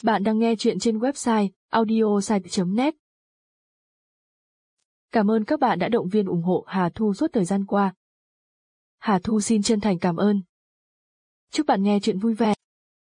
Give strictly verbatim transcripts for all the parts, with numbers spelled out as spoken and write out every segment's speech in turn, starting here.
Bạn đang nghe chuyện trên website audiosite chấm net. Cảm ơn các bạn đã động viên ủng hộ Hà Thu suốt thời gian qua. Hà Thu xin chân thành cảm ơn. Chúc bạn nghe chuyện vui vẻ.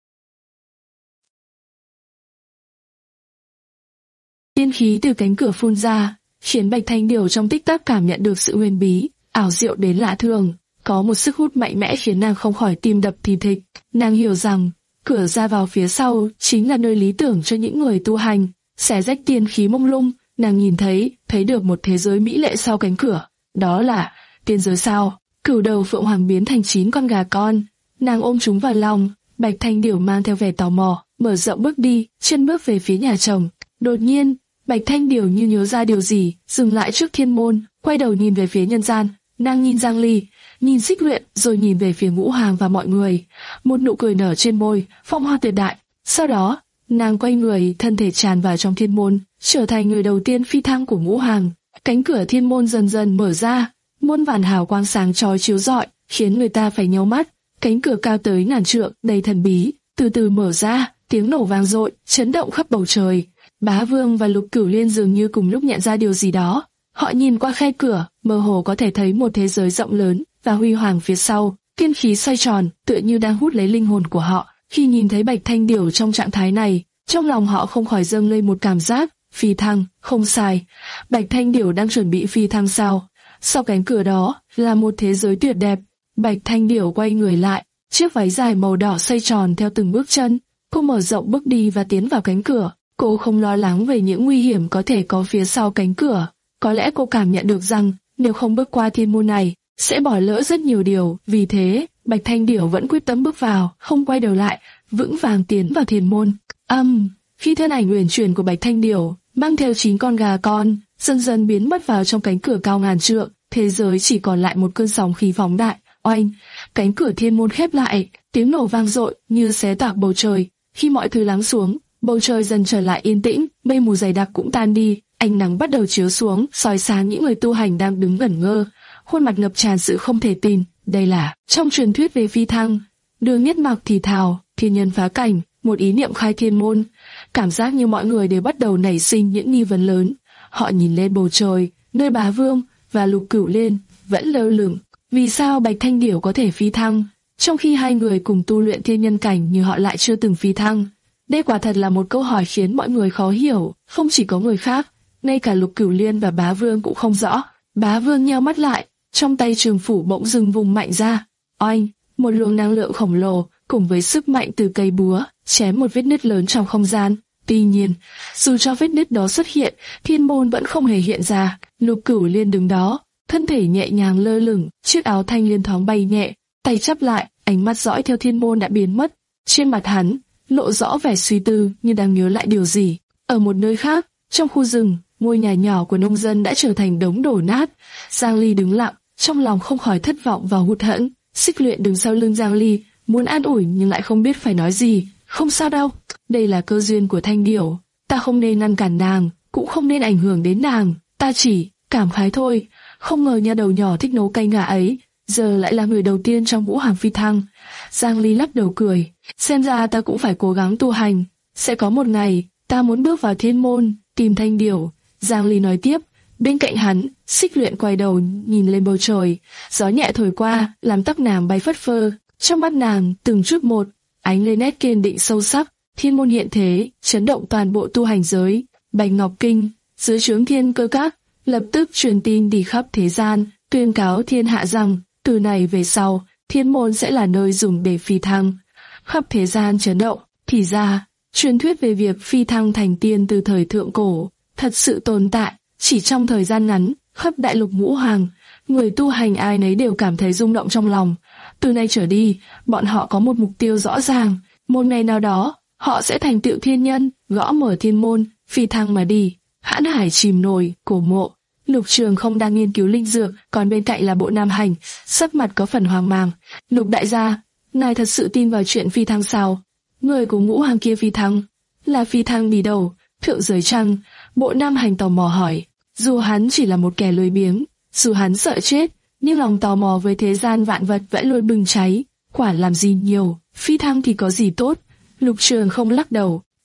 Tiên khí từ cánh cửa phun ra, khiến Bạch Thanh Điểu trong tích tắc cảm nhận được sự huyền bí, ảo diệu đến lạ thường. Có một sức hút mạnh mẽ khiến nàng không khỏi tim đập thình thịch. Nàng hiểu rằng cửa ra vào phía sau chính là nơi lý tưởng cho những người tu hành. Xé rách tiên khí mông lung, nàng nhìn thấy, thấy được một thế giới mỹ lệ sau cánh cửa. Đó là tiên giới sao? Cửu đầu phượng hoàng biến thành chín con gà con. Nàng ôm chúng vào lòng. Bạch Thanh Điểu mang theo vẻ tò mò, mở rộng bước đi, chân bước về phía nhà chồng. Đột nhiên, Bạch Thanh Điểu như nhớ ra điều gì, dừng lại trước thiên môn, quay đầu nhìn về phía nhân gian. Nàng nhìn Giang Ly, nhìn Xích Luyện, rồi nhìn về phía Ngũ Hàng và mọi người. Một nụ cười nở trên môi, phong hoa tuyệt đại. Sau đó, nàng quay người, thân thể tràn vào trong thiên môn, trở thành người đầu tiên phi thăng của Ngũ Hàng. Cánh cửa thiên môn dần dần mở ra, muôn vàn hào quang sáng chói chiếu rọi, khiến người ta phải nhíu mắt. Cánh cửa cao tới ngàn trượng, đầy thần bí, từ từ mở ra, tiếng nổ vang dội, chấn động khắp bầu trời. Bá Vương và Lục Cửu Liên dường như cùng lúc nhận ra điều gì đó. Họ nhìn qua khe cửa, mơ hồ có thể thấy một thế giới rộng lớn và huy hoàng phía sau. Tiên khí xoay tròn, tựa như đang hút lấy linh hồn của họ. Khi nhìn thấy Bạch Thanh Điểu trong trạng thái này, trong lòng họ không khỏi dâng lên một cảm giác phi thăng. Không sai, Bạch Thanh Điểu đang chuẩn bị phi thăng sao? Sau cánh cửa đó là một thế giới tuyệt đẹp. Bạch Thanh Điểu quay người lại, chiếc váy dài màu đỏ xoay tròn theo từng bước chân. Cô mở rộng bước đi và tiến vào cánh cửa. Cô không lo lắng về những nguy hiểm có thể có phía sau cánh cửa. Có lẽ cô cảm nhận được rằng nếu không bước qua thiên môn này, sẽ bỏ lỡ rất nhiều điều. Vì thế, Bạch Thanh Điểu vẫn quyết tâm bước vào, không quay đầu lại, vững vàng tiến vào thiên môn. Âm, um, khi thân ảnh uyển chuyển của Bạch Thanh Điểu mang theo chín con gà con, dần dần biến mất vào trong cánh cửa cao ngàn trượng, thế giới chỉ còn lại một cơn sóng khí phóng đại. Oanh, cánh cửa thiên môn khép lại, tiếng nổ vang dội như xé toạc bầu trời. Khi mọi thứ lắng xuống, bầu trời dần trở lại yên tĩnh, mây mù dày đặc cũng tan đi, ánh nắng bắt đầu chiếu xuống, soi sáng những người tu hành đang đứng ngẩn ngơ, khuôn mặt ngập tràn sự không thể tin. Đây là trong truyền thuyết về phi thăng. Đường Nhất Mặc thì thào, thiên nhân phá cảnh, một ý niệm khai thiên môn. Cảm giác như mọi người đều bắt đầu nảy sinh những nghi vấn lớn. Họ nhìn lên bầu trời, nơi Bá Vương và Lục Cửu Liên vẫn lơ lửng. Vì sao Bạch Thanh Điểu có thể phi thăng, trong khi hai người cùng tu luyện thiên nhân cảnh như họ lại chưa từng phi thăng? Đây quả thật là một câu hỏi khiến mọi người khó hiểu. Không chỉ có người khác, ngay cả Lục Cửu Liên và Bá Vương cũng không rõ. Bá Vương nheo mắt lại, trong tay trường phủ bỗng dưng vùng mạnh ra. Oanh, một luồng năng lượng khổng lồ cùng với sức mạnh từ cây búa chém một vết nứt lớn trong không gian. Tuy nhiên, dù cho vết nứt đó xuất hiện, thiên môn vẫn không hề hiện ra. Lục Cửu Liên đứng đó, thân thể nhẹ nhàng lơ lửng, chiếc áo thanh liên thoáng bay nhẹ, tay chắp lại, ánh mắt dõi theo thiên môn đã biến mất. Trên mặt hắn lộ rõ vẻ suy tư, như đang nhớ lại điều gì. Ở một nơi khác, trong khu rừng, ngôi nhà nhỏ của nông dân đã trở thành đống đổ nát. Giang Ly đứng lặng, trong lòng không khỏi thất vọng và hụt hẫng. Xích Luyện đứng sau lưng Giang Ly, muốn an ủi nhưng lại không biết phải nói gì. Không sao đâu, đây là cơ duyên của Thanh Điểu, ta không nên ngăn cản nàng, cũng không nên ảnh hưởng đến nàng, ta chỉ cảm khái thôi. Không ngờ nha đầu nhỏ thích nấu canh gà ấy, giờ lại là người đầu tiên trong Ngũ Hàng phi thăng. Giang Ly lắc đầu cười, xem ra ta cũng phải cố gắng tu hành, sẽ có một ngày ta muốn bước vào thiên môn tìm Thanh Điểu. Giang Ly nói tiếp. Bên cạnh hắn, Xích Luyện quay đầu nhìn lên bầu trời, gió nhẹ thổi qua làm tóc nàng bay phất phơ. Trong mắt nàng từng chút một ánh lên nét kiên định sâu sắc. Thiên môn hiện thế, chấn động toàn bộ tu hành giới. Bạch Ngọc Kinh dưới trướng Thiên Cơ Các lập tức truyền tin đi khắp thế gian, tuyên cáo thiên hạ rằng từ này về sau thiên môn sẽ là nơi dùng để phi thăng. Khắp thế gian chấn động. Thì ra truyền thuyết về việc phi thăng thành tiên từ thời thượng cổ thật sự tồn tại. Chỉ trong thời gian ngắn, khắp đại lục Ngũ Hàng, người tu hành ai nấy đều cảm thấy rung động trong lòng. Từ nay trở đi, bọn họ có một mục tiêu rõ ràng. Một ngày nào đó, họ sẽ thành tựu thiên nhân, gõ mở thiên môn, phi thăng mà đi. Hãn hải chìm nổi, cổ mộ. Lục Trường không đang nghiên cứu linh dược, còn bên cạnh là Bộ Nam Hành, sắc mặt có phần hoang mang. Lục đại gia, ngài thật sự tin vào chuyện phi thăng sao? Người của Ngũ Hàng kia phi thăng, là phi thăng đi đâu? Thượng giới chăng? Bộ Nam Hành tò mò hỏi. Dù hắn chỉ là một kẻ lười biếng, dù hắn sợ chết, nhưng lòng tò mò với thế gian vạn vật vẫn luôn bừng cháy. Quả làm gì nhiều, phi thăng thì có gì tốt? Lục Trường không lắc đầu.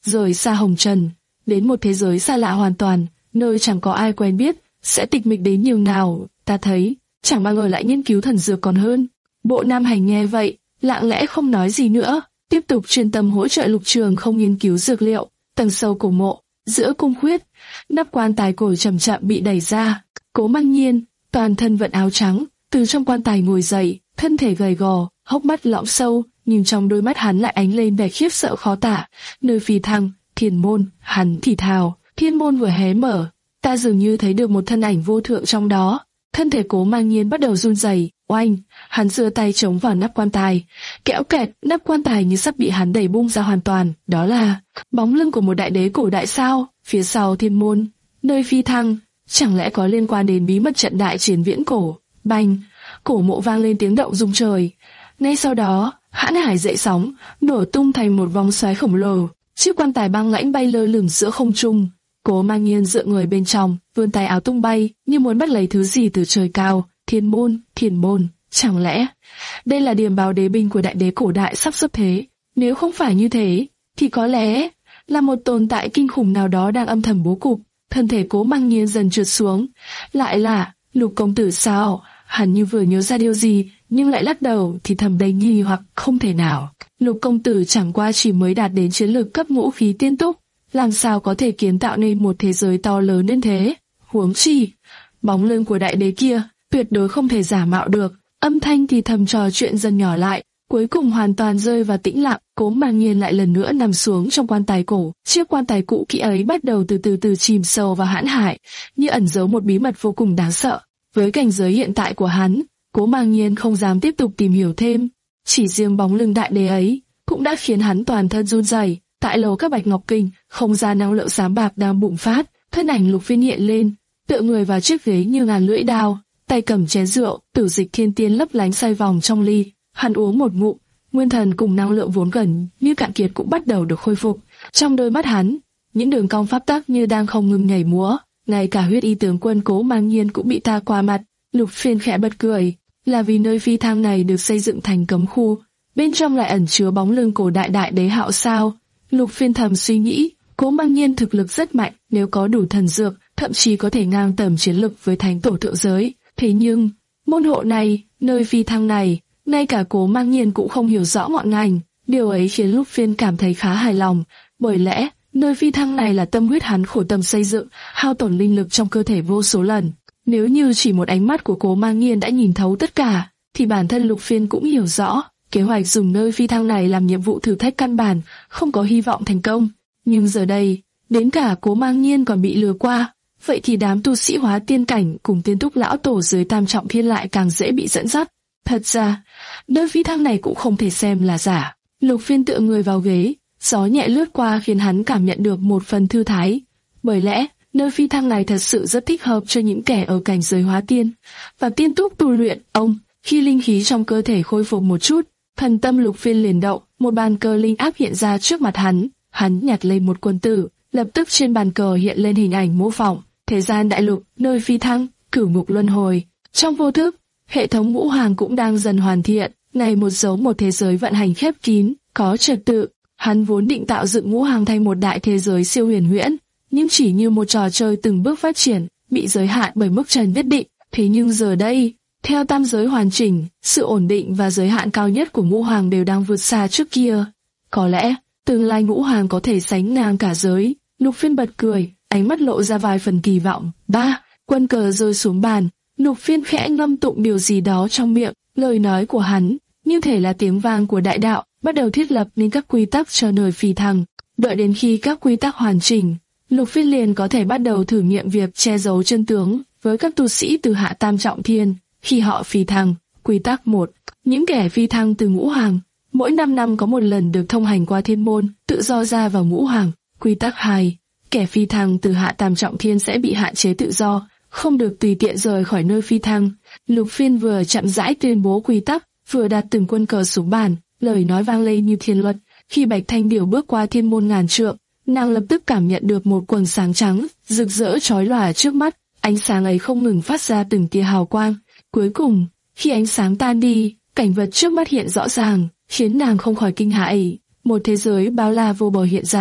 rời xa hồng trần, đến một thế giới xa lạ hoàn toàn, nơi chẳng có ai quen biết, sẽ tịch mịch đến nhường nào. Ta thấy, chẳng bằng ở lại nghiên cứu thần dược còn hơn. Bộ Nam Hành nghe vậy, lặng lẽ không nói gì nữa, tiếp tục chuyên tâm hỗ trợ Lục Trường Không nghiên cứu dược liệu. Tầng sâu cổ mộ, giữa cung khuyết, nắp quan tài cổ chậm chậm bị đẩy ra. Cố Mang Nhiên, toàn thân vận áo trắng, từ trong quan tài ngồi dậy, thân thể gầy gò, hốc mắt lõm sâu, nhưng trong đôi mắt hắn lại ánh lên vẻ khiếp sợ khó tả. Nơi phi thăng, thiên môn, hắn thì thào, thiên môn vừa hé mở, ta dường như thấy được một thân ảnh vô thượng trong đó. Thân thể Cố Mang Nhiên bắt đầu run rẩy, oanh, hắn giơ tay chống vào nắp quan tài, kẽo kẹt, nắp quan tài như sắp bị hắn đẩy bung ra hoàn toàn. Đó là bóng lưng của một đại đế cổ đại sao, phía sau thiên môn, nơi phi thăng, chẳng lẽ có liên quan đến bí mật trận đại chiến viễn cổ? Bành, cổ mộ vang lên tiếng động rung trời. Ngay sau đó, hãn hải dậy sóng, nổ tung thành một vòng xoáy khổng lồ, chiếc quan tài băng lãnh bay lơ lửng giữa không trung. Cố Mang Nhiên dựa người bên trong, vươn tay áo tung bay, như muốn bắt lấy thứ gì từ trời cao. Thiên môn, thiên môn, chẳng lẽ đây là điểm báo đế binh của đại đế cổ đại sắp xuất thế? Nếu không phải như thế, thì có lẽ là một tồn tại kinh khủng nào đó đang âm thầm bố cục. Thân thể Cố Mang Nhiên dần trượt xuống. Lại là Lục công tử sao? Hắn như vừa nhớ ra điều gì, nhưng lại lắc đầu, thì thầm đầy nghi hoặc không thể nào. Lục công tử chẳng qua chỉ mới đạt đến chiến lược cấp ngũ khí tiên túc, làm sao có thể kiến tạo nên một thế giới to lớn đến thế? Huống chi, bóng lưng của đại đế kia tuyệt đối không thể giả mạo được. Âm thanh thì thầm trò chuyện dần nhỏ lại, cuối cùng hoàn toàn rơi vào tĩnh lặng. Cố Mang Nhiên lại lần nữa nằm xuống trong quan tài cổ. Chiếc quan tài cũ kỹ ấy bắt đầu từ từ từ chìm sâu vào hãn hải, như ẩn giấu một bí mật vô cùng đáng sợ. Với cảnh giới hiện tại của hắn, Cố Mang Nhiên không dám tiếp tục tìm hiểu thêm. Chỉ riêng bóng lưng đại đế ấy cũng đã khiến hắn toàn thân run rẩy. Tại lầu các Bạch Ngọc Kinh, không gian năng lượng xám bạc đang bùng phát, thân ảnh Lục Phiên hiện lên, tựa người vào chiếc ghế như ngàn lưỡi đao, tay cầm chén rượu, tử dịch thiên tiên lấp lánh xoay vòng trong ly. Hắn uống một ngụm, nguyên thần cùng năng lượng vốn gần như cạn kiệt cũng bắt đầu được khôi phục. Trong đôi mắt hắn, những đường cong pháp tắc như đang không ngừng nhảy múa, ngay cả huyết y tướng quân Cố Mang Nhiên cũng bị ta qua mặt. Lục Phiên khẽ bật cười, là vì nơi phi thang này được xây dựng thành cấm khu, bên trong lại ẩn chứa bóng lưng cổ đại đại đế hạo sao? Lục Phiên thầm suy nghĩ, Cố Mang Nhiên thực lực rất mạnh, nếu có đủ thần dược, thậm chí có thể ngang tầm chiến lực với thánh tổ thượng giới. Thế nhưng, môn hộ này, nơi phi thăng này, ngay cả Cố Mang Nhiên cũng không hiểu rõ ngọn ngành. Điều ấy khiến Lục Phiên cảm thấy khá hài lòng, bởi lẽ nơi phi thăng này là tâm huyết hắn khổ tâm xây dựng, hao tổn linh lực trong cơ thể vô số lần. Nếu như chỉ một ánh mắt của Cố Mang Nhiên đã nhìn thấu tất cả, thì bản thân Lục Phiên cũng hiểu rõ, kế hoạch dùng nơi phi thăng này làm nhiệm vụ thử thách căn bản, không có hy vọng thành công. Nhưng giờ đây, đến cả Cố Mang Nhiên còn bị lừa qua, vậy thì đám tu sĩ hóa tiên cảnh cùng tiên túc lão tổ dưới tam trọng thiên lại càng dễ bị dẫn dắt. Thật ra, nơi phi thăng này cũng không thể xem là giả. Lục Phiên tựa người vào ghế, gió nhẹ lướt qua khiến hắn cảm nhận được một phần thư thái. Bởi lẽ, nơi phi thăng này thật sự rất thích hợp cho những kẻ ở cảnh giới hóa tiên và tiên túc tu luyện. Ông, khi linh khí trong cơ thể khôi phục một chút, thần tâm Lục Phiên liền động, một bàn cờ linh áp hiện ra trước mặt hắn. Hắn nhặt lên một quân tử, lập tức trên bàn cờ hiện lên hình ảnh mô phỏng thế gian đại lục, nơi phi thăng, cửu ngục luân hồi. Trong vô thức, hệ thống ngũ hoàng cũng đang dần hoàn thiện, ngày một dấu một thế giới vận hành khép kín, có trật tự. Hắn vốn định tạo dựng ngũ hoàng thành một đại thế giới siêu huyền huyễn, nhưng chỉ như một trò chơi từng bước phát triển, bị giới hạn bởi mức trần nhất định. Thế nhưng giờ đây, theo tam giới hoàn chỉnh, sự ổn định và giới hạn cao nhất của ngũ hoàng đều đang vượt xa trước kia. Có lẽ, tương lai ngũ hoàng có thể sánh ngang cả giới. Lục Phiên bật cười, ánh mắt lộ ra vài phần kỳ vọng. Ba, quân cờ rơi xuống bàn, Lục Phiên khẽ ngâm tụng điều gì đó trong miệng. Lời nói của hắn, như thể là tiếng vang của đại đạo, bắt đầu thiết lập nên các quy tắc cho nơi phi thăng. Đợi đến khi các quy tắc hoàn chỉnh, Lục Phiên liền có thể bắt đầu thử nghiệm việc che giấu chân tướng với các tu sĩ từ hạ tam trọng thiên. Khi họ phi thăng, quy tắc một, những kẻ phi thăng từ ngũ hoàng, mỗi năm năm có một lần được thông hành qua thiên môn, tự do ra vào ngũ hoàng. Quy tắc hai, kẻ phi thăng từ hạ tam trọng thiên sẽ bị hạn chế tự do, không được tùy tiện rời khỏi nơi phi thăng. Lục Phiên vừa chậm rãi tuyên bố quy tắc, vừa đặt từng quân cờ xuống bàn, lời nói vang lên như thiên luật. Khi Bạch Thanh Điểu bước qua thiên môn ngàn trượng, nàng lập tức cảm nhận được một quầng sáng trắng, rực rỡ chói lòa trước mắt. Ánh sáng ấy không ngừng phát ra từng tia hào quang. Cuối cùng, khi ánh sáng tan đi, cảnh vật trước mắt hiện rõ ràng, khiến nàng không khỏi kinh hãi. Một thế giới bao la vô bờ hiện ra,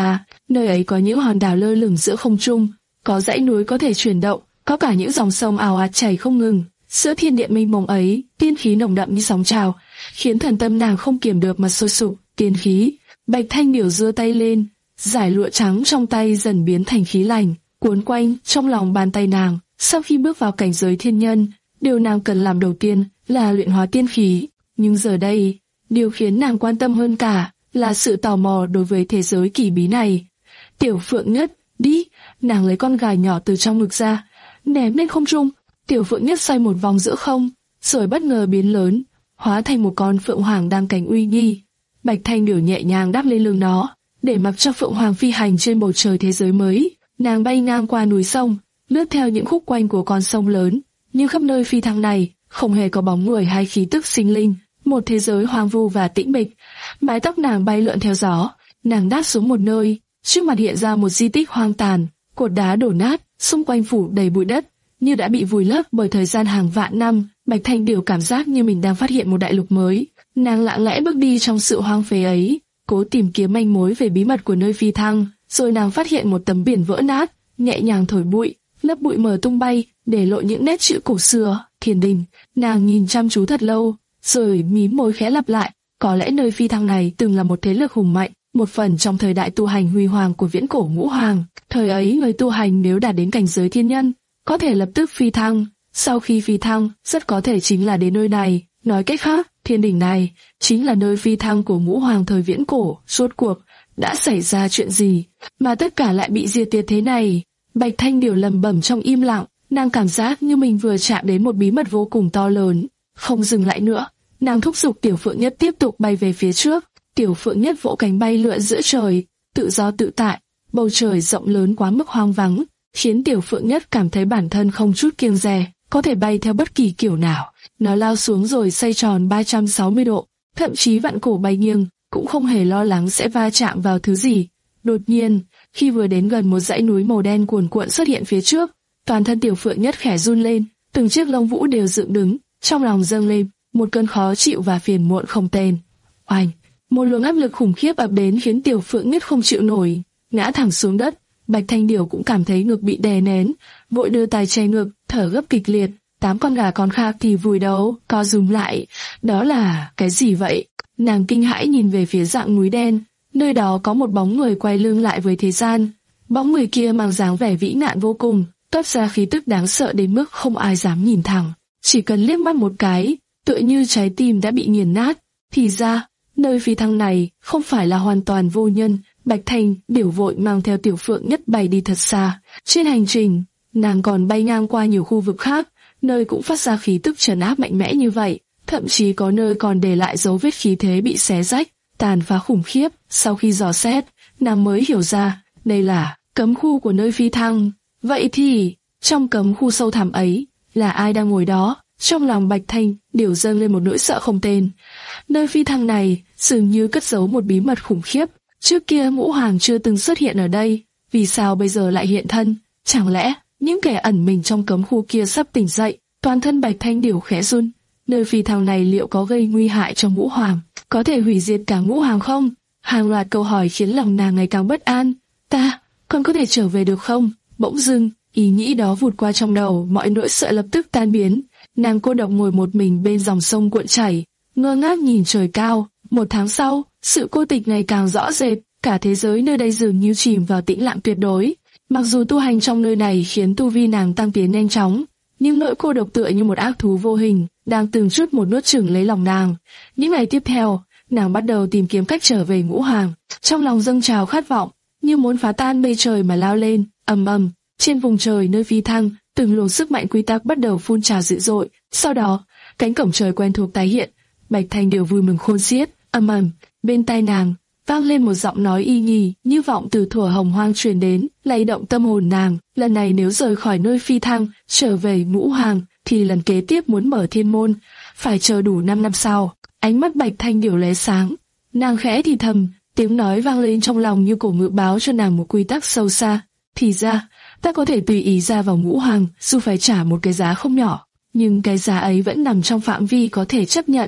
Nơi ấy có những hòn đảo lơ lửng giữa không trung, có dãy núi có thể chuyển động, có cả những dòng sông ào ạt chảy không ngừng. Giữa thiên địa mênh mông ấy, tiên khí nồng đậm như sóng trào, khiến thần tâm nàng không kiềm được mà sôi sục. Tiên khí. Bạch Thanh Điểu giơ tay lên, giải lụa trắng trong tay dần biến thành khí lành, cuốn quanh trong lòng bàn tay nàng. Sau khi bước vào cảnh giới thiên nhân, điều nàng cần làm đầu tiên là luyện hóa tiên khí. Nhưng giờ đây, điều khiến nàng quan tâm hơn cả là sự tò mò đối với thế giới kỳ bí này. Tiểu Phượng Nhất, đi! Nàng lấy con gà nhỏ từ trong ngực ra, ném lên không trung. Tiểu Phượng Nhất xoay một vòng giữa không, rồi bất ngờ biến lớn, hóa thành một con phượng hoàng đang cánh uy nghi. Bạch Thanh Điểu nhẹ nhàng đáp lên lưng nó, để mặc cho phượng hoàng phi hành trên bầu trời thế giới mới. Nàng bay ngang qua núi sông, lướt theo những khúc quanh của con sông lớn, nhưng khắp nơi phi thăng này không hề có bóng người hay khí tức sinh linh, một thế giới hoang vu và tĩnh mịch. Mái tóc nàng bay lượn theo gió, nàng đáp xuống một nơi, trước mặt hiện ra một di tích hoang tàn, cột đá đổ nát, xung quanh phủ đầy bụi đất, như đã bị vùi lấp bởi thời gian hàng vạn năm. Bạch Thanh Điểu cảm giác như mình đang phát hiện một đại lục mới. Nàng lặng lẽ bước đi trong sự hoang phế ấy, cố tìm kiếm manh mối về bí mật của nơi phi thăng. Rồi nàng phát hiện một tấm biển vỡ nát, nhẹ nhàng thổi bụi, lớp bụi mờ tung bay, để lộ những nét chữ cổ xưa, Thiên Đình. Nàng nhìn chăm chú thật lâu, rồi mím môi khẽ lặp lại, có lẽ nơi phi thăng này từng là một thế lực hùng mạnh, một phần trong thời đại tu hành huy hoàng của viễn cổ ngũ hoàng. Thời ấy người tu hành nếu đạt đến cảnh giới thiên nhân, có thể lập tức phi thăng. Sau khi phi thăng, rất có thể chính là đến nơi này. Nói cách khác, Thiên Đình này chính là nơi phi thăng của ngũ hoàng thời viễn cổ. Rốt cuộc đã xảy ra chuyện gì mà tất cả lại bị diệt tiệt thế này? Bạch Thanh Điểu lẩm bẩm trong im lặng, nàng cảm giác như mình vừa chạm đến một bí mật vô cùng to lớn. Không dừng lại nữa, nàng thúc giục Tiểu Phượng Nhất tiếp tục bay về phía trước. Tiểu Phượng Nhất vỗ cánh bay lượn giữa trời, tự do tự tại. Bầu trời rộng lớn quá mức hoang vắng, khiến Tiểu Phượng Nhất cảm thấy bản thân không chút kiêng dè, có thể bay theo bất kỳ kiểu nào. Nó lao xuống rồi xoay tròn ba trăm sáu mươi độ, thậm chí vặn cổ bay nghiêng, cũng không hề lo lắng sẽ va chạm vào thứ gì. Đột nhiên, khi vừa đến gần một dãy núi màu đen cuồn cuộn xuất hiện phía trước, toàn thân Tiểu Phượng Nhất khẽ run lên, từng chiếc lông vũ đều dựng đứng, trong lòng dâng lên một cơn khó chịu và phiền muộn không tên. Oanh! Một luồng áp lực khủng khiếp ập đến khiến Tiểu Phượng Nhất không chịu nổi, ngã thẳng xuống đất. Bạch Thanh Điểu cũng cảm thấy ngực bị đè nén, vội đưa tay che ngực, thở gấp kịch liệt. Tám con gà con khác thì vùi đầu, co rúm lại. Đó là cái gì vậy? Nàng kinh hãi nhìn về phía dạng núi đen, nơi đó có một bóng người quay lưng lại với thế gian. Bóng người kia mang dáng vẻ vĩ nạn vô cùng, toát ra khí tức đáng sợ đến mức không ai dám nhìn thẳng. Chỉ cần liếc mắt một cái, tựa như trái tim đã bị nghiền nát. Thì ra, nơi phi thăng này không phải là hoàn toàn vô nhân. Bạch Thanh Điểu vội mang theo Tiểu Phượng Nhất bay đi thật xa. Trên hành trình, nàng còn bay ngang qua nhiều khu vực khác, nơi cũng phát ra khí tức trấn áp mạnh mẽ như vậy, thậm chí có nơi còn để lại dấu vết khí thế bị xé rách, tàn phá khủng khiếp. Sau khi dò xét, nàng mới hiểu ra, đây là cấm khu của nơi phi thăng. Vậy thì, trong cấm khu sâu thẳm ấy, là ai đang ngồi đó? Trong lòng Bạch Thanh Điểu dâng lên một nỗi sợ không tên. Nơi phi thăng này dường như cất giấu một bí mật khủng khiếp. Trước kia ngũ hoàng chưa từng xuất hiện ở đây, vì sao bây giờ lại hiện thân? Chẳng lẽ những kẻ ẩn mình trong cấm khu kia sắp tỉnh dậy? Toàn thân Bạch Thanh Điểu khẽ run. Nơi phi thăng này liệu có gây nguy hại cho ngũ hoàng? Có thể hủy diệt cả ngũ hoàng không? Hàng loạt câu hỏi khiến lòng nàng ngày càng bất an. Ta, con có thể trở về được không? Bỗng dưng, ý nghĩ đó vụt qua trong đầu, mọi nỗi sợ lập tức tan biến. Nàng cô độc ngồi một mình bên dòng sông cuộn chảy, ngơ ngác nhìn trời cao. Một tháng sau, sự cô tịch ngày càng rõ rệt, cả thế giới nơi đây dường như chìm vào tĩnh lặng tuyệt đối. Mặc dù tu hành trong nơi này khiến tu vi nàng tăng tiến nhanh chóng, nhưng nỗi cô độc tựa như một ác thú vô hình, đang từng chút một nuốt chửng lấy lòng nàng. Những ngày tiếp theo, nàng bắt đầu tìm kiếm cách trở về ngũ hoàng, trong lòng dâng trào khát vọng, như muốn phá tan mây trời mà lao lên. Ầm ầm, trên vùng trời nơi phi thăng, từng luồng sức mạnh quy tắc bắt đầu phun trào dữ dội. Sau đó, cánh cổng trời quen thuộc tái hiện. Bạch Thanh Điểu vui mừng khôn xiết. Ầm ầm, bên tai nàng vang lên một giọng nói y nhì như vọng từ thuở hồng hoang truyền đến, lay động tâm hồn nàng. Lần này nếu rời khỏi nơi phi thăng, trở về ngũ hoàng, thì lần kế tiếp muốn mở thiên môn, phải chờ đủ năm năm sau. Ánh mắt Bạch Thanh Điểu lóe sáng, nàng khẽ thì thầm, tiếng nói vang lên trong lòng như cổ ngữ báo cho nàng một quy tắc sâu xa. Thì ra, ta có thể tùy ý ra vào ngũ hoàng, dù phải trả một cái giá không nhỏ, nhưng cái giá ấy vẫn nằm trong phạm vi có thể chấp nhận.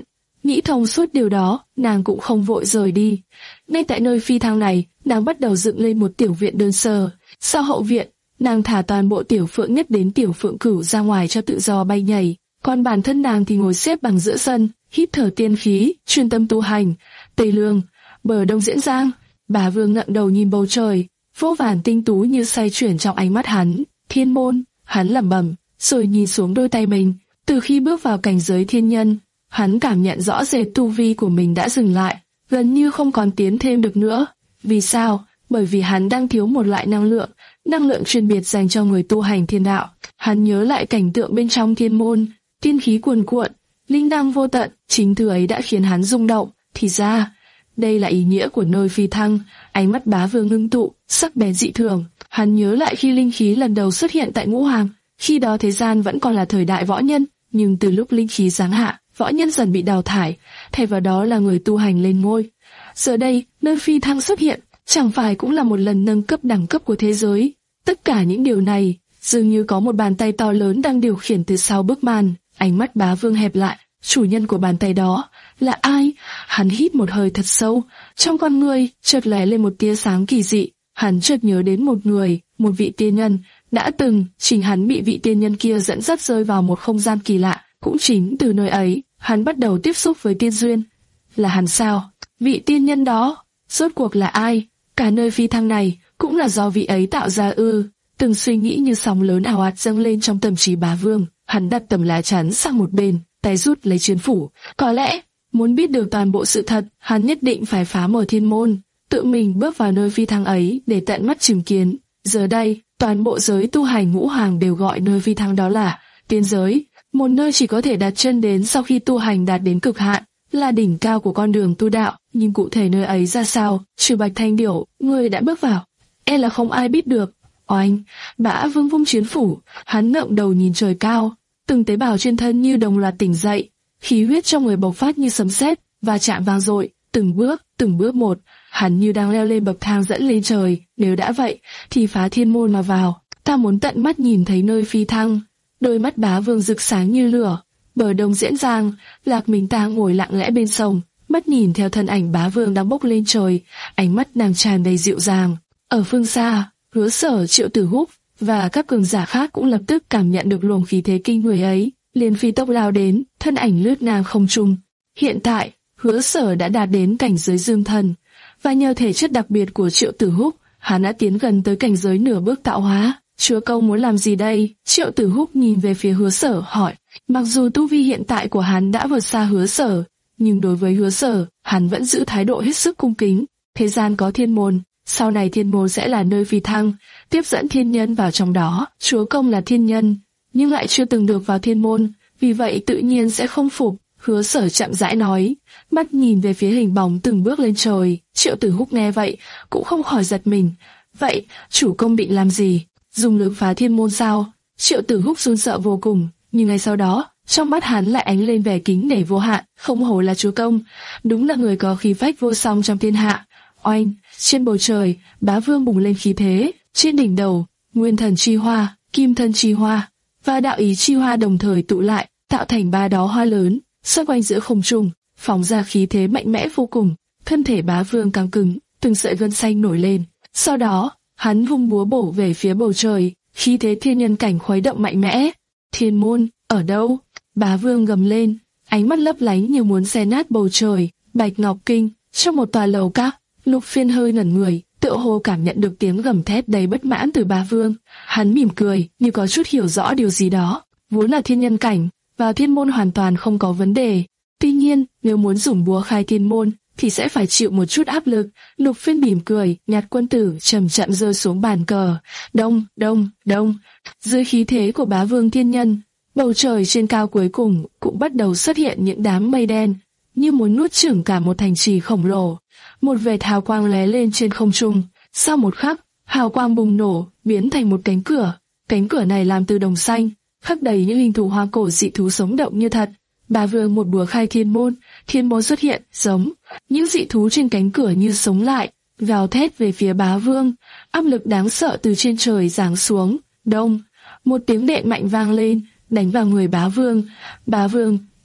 Nghĩ thông suốt điều đó, nàng cũng không vội rời đi. Ngay tại nơi phi thăng này, nàng bắt đầu dựng lên một tiểu viện đơn sơ. Sau hậu viện, nàng thả toàn bộ tiểu phượng nhất đến tiểu phượng cửu ra ngoài cho tự do bay nhảy. Còn bản thân nàng thì ngồi xếp bằng giữa sân, hít thở tiên khí, chuyên tâm tu hành. Tây Lương, bờ đông Diễn Giang. Bá Vương ngẩng đầu nhìn bầu trời, vô vàn tinh tú như xoay chuyển trong ánh mắt hắn. Thiên môn, hắn lẩm bẩm, rồi nhìn xuống đôi tay mình. Từ khi bước vào cảnh giới thiên nhân, hắn cảm nhận rõ rệt tu vi của mình đã dừng lại, gần như không còn tiến thêm được nữa. Vì sao? Bởi vì hắn đang thiếu một loại năng lượng, năng lượng chuyên biệt dành cho người tu hành thiên đạo. Hắn nhớ lại cảnh tượng bên trong thiên môn, tiên khí cuồn cuộn, linh năng vô tận, chính thứ ấy đã khiến hắn rung động. Thì ra, đây là ý nghĩa của nơi phi thăng. Ánh mắt Bá Vương ngưng tụ, sắc bén dị thường. Hắn nhớ lại khi linh khí lần đầu xuất hiện tại Ngũ Hoàng, khi đó thế gian vẫn còn là thời đại võ nhân, nhưng từ lúc linh khí giáng hạ, võ nhân dần bị đào thải, thay vào đó là người tu hành lên ngôi. Giờ đây, nơi phi thăng xuất hiện, chẳng phải cũng là một lần nâng cấp đẳng cấp của thế giới. Tất cả những điều này, dường như có một bàn tay to lớn đang điều khiển từ sau bức màn. Ánh mắt Bá Vương hẹp lại, chủ nhân của bàn tay đó là ai? Hắn hít một hơi thật sâu, trong con ngươi chợt lóe lên một tia sáng kỳ dị. Hắn chợt nhớ đến một người, một vị tiên nhân, đã từng chính hắn bị vị tiên nhân kia dẫn dắt rơi vào một không gian kỳ lạ. Cũng chính từ nơi ấy, hắn bắt đầu tiếp xúc với tiên duyên. Là hắn sao? Vị tiên nhân đó, rốt cuộc là ai? Cả nơi phi thăng này cũng là do vị ấy tạo ra ư? Từng suy nghĩ như sóng lớn ảo ạt dâng lên trong tâm trí Bá Vương. Hắn đặt tấm lá chắn sang một bên, tay rút lấy chiến phủ. Có lẽ muốn biết được toàn bộ sự thật, hắn nhất định phải phá mở thiên môn, tự mình bước vào nơi phi thăng ấy để tận mắt chứng kiến. Giờ đây, toàn bộ giới tu hành Ngũ Hoàng đều gọi nơi phi thăng đó là tiên giới, một nơi chỉ có thể đặt chân đến sau khi tu hành đạt đến cực hạn, là đỉnh cao của con đường tu đạo. Nhưng cụ thể nơi ấy ra sao, trừ Bạch Thanh Điểu, người đã bước vào, e là không ai biết được. Oanh, Bá Vương vung chiến phủ, hắn ngẩng đầu nhìn trời cao, từng tế bào trên thân như đồng loạt tỉnh dậy, khí huyết trong người bộc phát như sấm sét, và chạm vang dội, từng bước, từng bước một, hắn như đang leo lên bậc thang dẫn lên trời. Nếu đã vậy, thì phá thiên môn mà vào, ta muốn tận mắt nhìn thấy nơi phi thăng. Đôi mắt Bá Vương rực sáng như lửa. Bờ đông Diễn Giang, Lạc Minh Ta ngồi lặng lẽ bên sông, mắt nhìn theo thân ảnh Bá Vương đang bốc lên trời, ánh mắt nàng tràn đầy dịu dàng. Ở phương xa, Hứa Sở, Triệu Tử Húc và các cường giả khác cũng lập tức cảm nhận được luồng khí thế kinh người ấy, liền phi tốc lao đến, thân ảnh lướt ngang không trung. Hiện tại, Hứa Sở đã đạt đến cảnh giới dương thần, và nhờ thể chất đặc biệt của Triệu Tử Húc, hắn đã tiến gần tới cảnh giới nửa bước tạo hóa. Chúa công muốn làm gì đây? Triệu Tử Húc nhìn về phía Hứa Sở hỏi. Mặc dù tu vi hiện tại của hắn đã vượt xa Hứa Sở, nhưng đối với Hứa Sở, hắn vẫn giữ thái độ hết sức cung kính. Thế gian có thiên môn, sau này thiên môn sẽ là nơi phi thăng, tiếp dẫn thiên nhân vào trong đó. Chúa công là thiên nhân, nhưng lại chưa từng được vào thiên môn, vì vậy tự nhiên sẽ không phục. Hứa Sở chậm rãi nói, mắt nhìn về phía hình bóng từng bước lên trời. Triệu Tử Húc nghe vậy, cũng không khỏi giật mình. Vậy, chủ công định làm gì? Dùng lực phá thiên môn sao? Triệu Tử Húc run sợ vô cùng, nhưng ngay sau đó, trong mắt hắn lại ánh lên vẻ kính nể vô hạn. Không hổ là chúa công, đúng là người có khí phách vô song trong thiên hạ. Oanh, trên bầu trời, Bá Vương bùng lên khí thế, trên đỉnh đầu, Nguyên Thần Chi Hoa, Kim Thân Chi Hoa và Đạo Ý Chi Hoa đồng thời tụ lại, tạo thành ba đóa hoa lớn, xoay quanh giữa không trung, phóng ra khí thế mạnh mẽ vô cùng. Thân thể Bá Vương căng cứng, từng sợi gân xanh nổi lên. Sau đó, hắn vung búa bổ về phía bầu trời, khí thế thiên nhân cảnh khuấy động mạnh mẽ. Thiên môn, ở đâu? Bá Vương gầm lên, ánh mắt lấp lánh như muốn xé nát bầu trời. Bạch Ngọc Kinh, trong một tòa lầu các, Lục Phiên hơi ngẩn người, tựa hồ cảm nhận được tiếng gầm thét đầy bất mãn từ Bá Vương. Hắn mỉm cười, như có chút hiểu rõ điều gì đó. Vốn là thiên nhân cảnh, vào thiên môn hoàn toàn không có vấn đề. Tuy nhiên, nếu muốn dùng búa khai thiên môn, thì sẽ phải chịu một chút áp lực. Lục Phiên mỉm cười, nhặt quân tử chậm chậm rơi xuống bàn cờ. Đông, đông, đông. Dưới khí thế của Bá Vương thiên nhân, bầu trời trên cao cuối cùng cũng bắt đầu xuất hiện những đám mây đen, như muốn nuốt chửng cả một thành trì khổng lồ. Một vệt hào quang lóe lên trên không trung. Sau một khắc, hào quang bùng nổ, biến thành một cánh cửa. Cánh cửa này làm từ đồng xanh, khắc đầy những hình thù hoang cổ dị thú sống động như thật. Bá Vương một búa khai thiên môn, thiên môn xuất hiện, giống những dị thú trên cánh cửa như sống lại, gào thét về phía Bá Vương. Áp lực đáng sợ từ trên trời giáng xuống. Đông, một tiếng đệm mạnh vang lên, đánh vào người Bá Vương. Bá Vương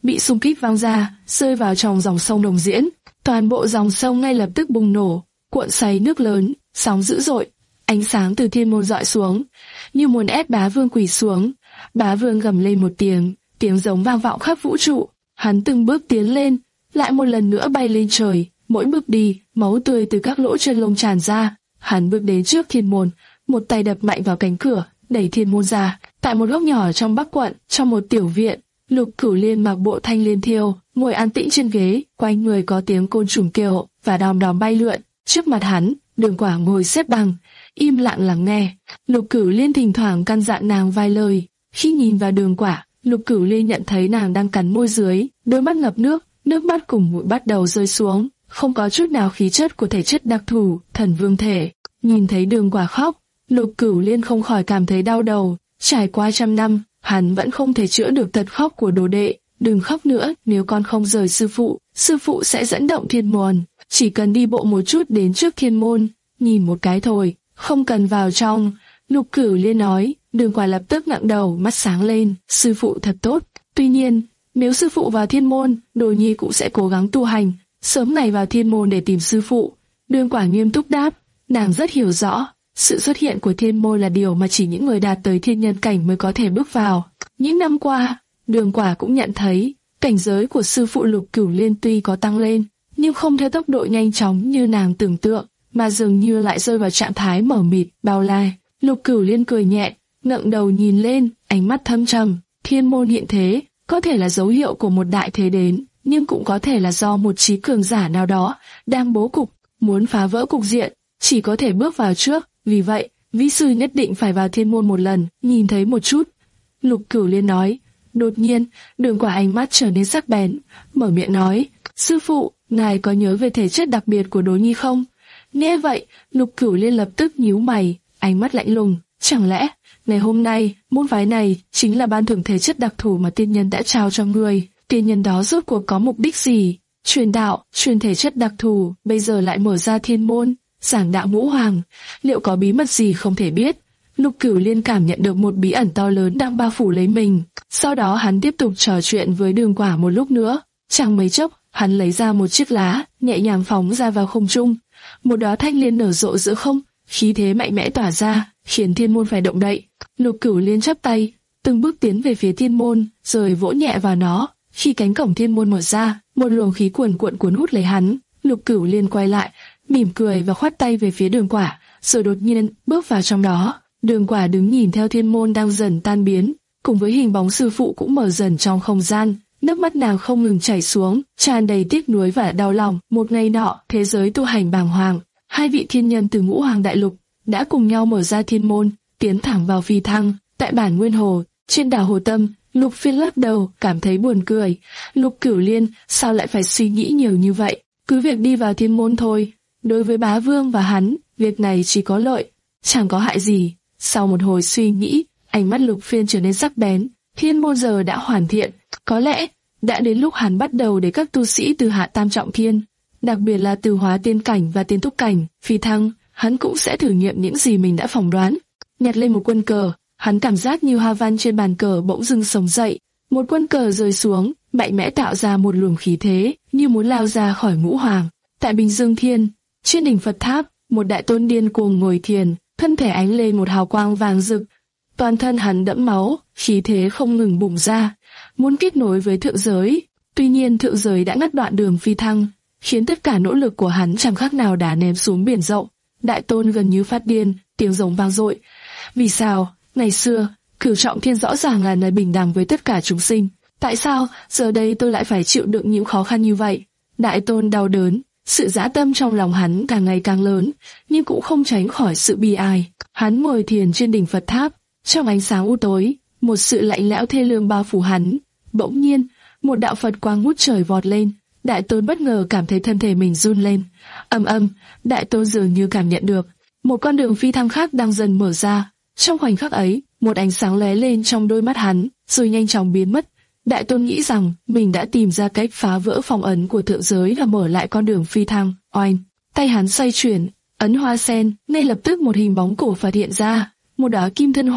bị xung kích văng ra, rơi vào trong dòng sông Đồng Diễn. Toàn bộ dòng sông ngay lập tức bùng nổ, cuộn xoáy nước lớn, sóng dữ dội. Ánh sáng từ thiên môn rọi xuống, như muốn ép Bá Vương quỳ xuống. Bá Vương gầm lên một tiếng, tiếng giống vang vọng khắp vũ trụ. Hắn từng bước tiến lên, lại một lần nữa bay lên trời. Mỗi bước đi, máu tươi từ các lỗ chân lông tràn ra. Hắn bước đến trước thiên môn, một tay đập mạnh vào cánh cửa, đẩy thiên môn ra. Tại một góc nhỏ trong Bắc quận, trong một tiểu viện, Lục Cửu Liên mặc bộ thanh liên thiêu, ngồi an tĩnh trên ghế, quanh người có tiếng côn trùng kêu và đom đóm bay lượn. Trước mặt hắn, Đường Quả ngồi xếp bằng, im lặng lắng nghe. Lục Cửu Liên thỉnh thoảng căn dặn nàng vài lời. Khi nhìn vào Đường Quả, Lục Cửu Liên nhận thấy nàng đang cắn môi dưới, đôi mắt ngập nước, nước mắt cùng mũi bắt đầu rơi xuống, không có chút nào khí chất của thể chất đặc thù, thần vương thể. Nhìn thấy Đường Quả khóc, Lục Cửu Liên không khỏi cảm thấy đau đầu. Trải qua trăm năm, hắn vẫn không thể chữa được tật khóc của đồ đệ. Đừng khóc nữa, nếu con không rời sư phụ, sư phụ sẽ dẫn động thiên môn. Chỉ cần đi bộ một chút đến trước thiên môn, nhìn một cái thôi, không cần vào trong. Lục Cửu Liên nói. Đường Quả lập tức ngẩng đầu, mắt sáng lên. Sư phụ thật tốt. Tuy nhiên, nếu sư phụ vào thiên môn, Đồ Nhi cũng sẽ cố gắng tu hành, sớm ngày vào thiên môn để tìm sư phụ. Đường Quả nghiêm túc đáp. Nàng rất hiểu rõ, sự xuất hiện của thiên môn là điều mà chỉ những người đạt tới thiên nhân cảnh mới có thể bước vào. Những năm qua, Đường Quả cũng nhận thấy, cảnh giới của sư phụ Lục Cửu Liên tuy có tăng lên, nhưng không theo tốc độ nhanh chóng như nàng tưởng tượng, mà dường như lại rơi vào trạng thái mờ mịt, bao la. Lục Cửu Liên cười nhẹ, ngẩng đầu nhìn lên, ánh mắt thâm trầm. Thiên môn hiện thế, có thể là dấu hiệu của một đại thế đến, nhưng cũng có thể là do một trí cường giả nào đó đang bố cục, muốn phá vỡ cục diện, chỉ có thể bước vào trước. Vì vậy, vi sư nhất định phải vào thiên môn một lần, nhìn thấy một chút. Lục Cửu Liên nói. Đột nhiên, Đường Quả ánh mắt trở nên sắc bén, mở miệng nói. Sư phụ, ngài có nhớ về thể chất đặc biệt của Đồ Nhi không? Nghe vậy, Lục Cửu Liên lập tức nhíu mày, ánh mắt lạnh lùng. Chẳng lẽ, ngày hôm nay, môn phái này chính là ban thưởng thể chất đặc thù mà tiên nhân đã trao cho ngươi? Tiên nhân đó rốt cuộc có mục đích gì? Truyền đạo, truyền thể chất đặc thù, bây giờ lại mở ra thiên môn, giảng đạo ngũ hoàng, liệu có bí mật gì không thể biết? Lục Cửu Liên cảm nhận được một bí ẩn to lớn đang bao phủ lấy mình. Sau đó hắn tiếp tục trò chuyện với Đường Quả một lúc nữa. Chẳng mấy chốc, hắn lấy ra một chiếc lá, nhẹ nhàng phóng ra vào không trung. Một đóa thanh liên nở rộ giữa không, khí thế mạnh mẽ tỏa ra, khiến thiên môn phải động đậy. Lục Cửu Liên chắp tay, từng bước tiến về phía thiên môn, rồi vỗ nhẹ vào nó. Khi cánh cổng thiên môn mở ra, một luồng khí cuồn cuộn cuốn hút lấy hắn. Lục Cửu Liên quay lại, mỉm cười và khoát tay về phía Đường Quả, rồi đột nhiên bước vào trong đó. Đường Quả đứng nhìn theo thiên môn đang dần tan biến, cùng với hình bóng sư phụ cũng mở dần trong không gian. Nước mắt nàng không ngừng chảy xuống, tràn đầy tiếc nuối và đau lòng. Một ngày nọ, thế giới tu hành bàng hoàng, hai vị thiên nhân từ Ngũ Hoàng Đại Lục đã cùng nhau mở ra thiên môn, tiến thẳng vào phi thăng. Tại bản Nguyên Hồ, trên đảo Hồ Tâm, Lục Phiên lắc đầu, cảm thấy buồn cười. Lục Cửu Liên, sao lại phải suy nghĩ nhiều như vậy? Cứ việc đi vào thiên môn thôi. Đối với Bá Vương và hắn, việc này chỉ có lợi, chẳng có hại gì. Sau một hồi suy nghĩ, ánh mắt Lục Phiên trở nên sắc bén. Thiên môn giờ đã hoàn thiện, có lẽ đã đến lúc hắn bắt đầu để các tu sĩ từ hạ tam trọng thiên, đặc biệt là từ hóa tiên cảnh và tiên túc cảnh, phi thăng. Hắn cũng sẽ thử nghiệm những gì mình đã phỏng đoán. Nhặt lên một quân cờ, hắn cảm giác như hoa văn trên bàn cờ bỗng dưng sống dậy. Một quân cờ rơi xuống, mạnh mẽ tạo ra một luồng khí thế, như muốn lao ra khỏi Ngũ Hoàng. Tại Bình Dương Thiên, trên đỉnh Phật Tháp, một đại tôn điên cuồng ngồi thiền, thân thể ánh lên một hào quang vàng rực. Toàn thân hắn đẫm máu, khí thế không ngừng bùng ra, muốn kết nối với thượng giới. Tuy nhiên thượng giới đã ngắt đoạn đường phi thăng, khiến tất cả nỗ lực của hắn chẳng khác nào đã ném xuống biển rộng. Đại tôn gần như phát điên, tiếng giống vang dội. Vì sao, ngày xưa, Cửu Trọng Thiên rõ ràng là nơi bình đẳng với tất cả chúng sinh. Tại sao, giờ đây tôi lại phải chịu đựng những khó khăn như vậy? Đại tôn đau đớn, sự dã tâm trong lòng hắn càng ngày càng lớn, nhưng cũng không tránh khỏi sự bi ai. Hắn ngồi thiền trên đỉnh Phật Tháp, trong ánh sáng u tối, một sự lạnh lẽo thê lương bao phủ hắn. Bỗng nhiên, một đạo Phật quang ngút trời vọt lên. Đại tôn bất ngờ cảm thấy thân thể mình run lên. Ầm ầm, đại tôn dường như cảm nhận được một con đường phi thăng khác đang dần mở ra. Trong khoảnh khắc ấy, một ánh sáng lóe lên trong đôi mắt hắn, rồi nhanh chóng biến mất. Đại tôn nghĩ rằng mình đã tìm ra cách phá vỡ phong ấn của thượng giới và mở lại con đường phi thăng. Oanh, tay hắn xoay chuyển, ấn hoa sen, ngay lập tức một hình bóng cổ Phật hiện ra, một đóa kim thân hoa,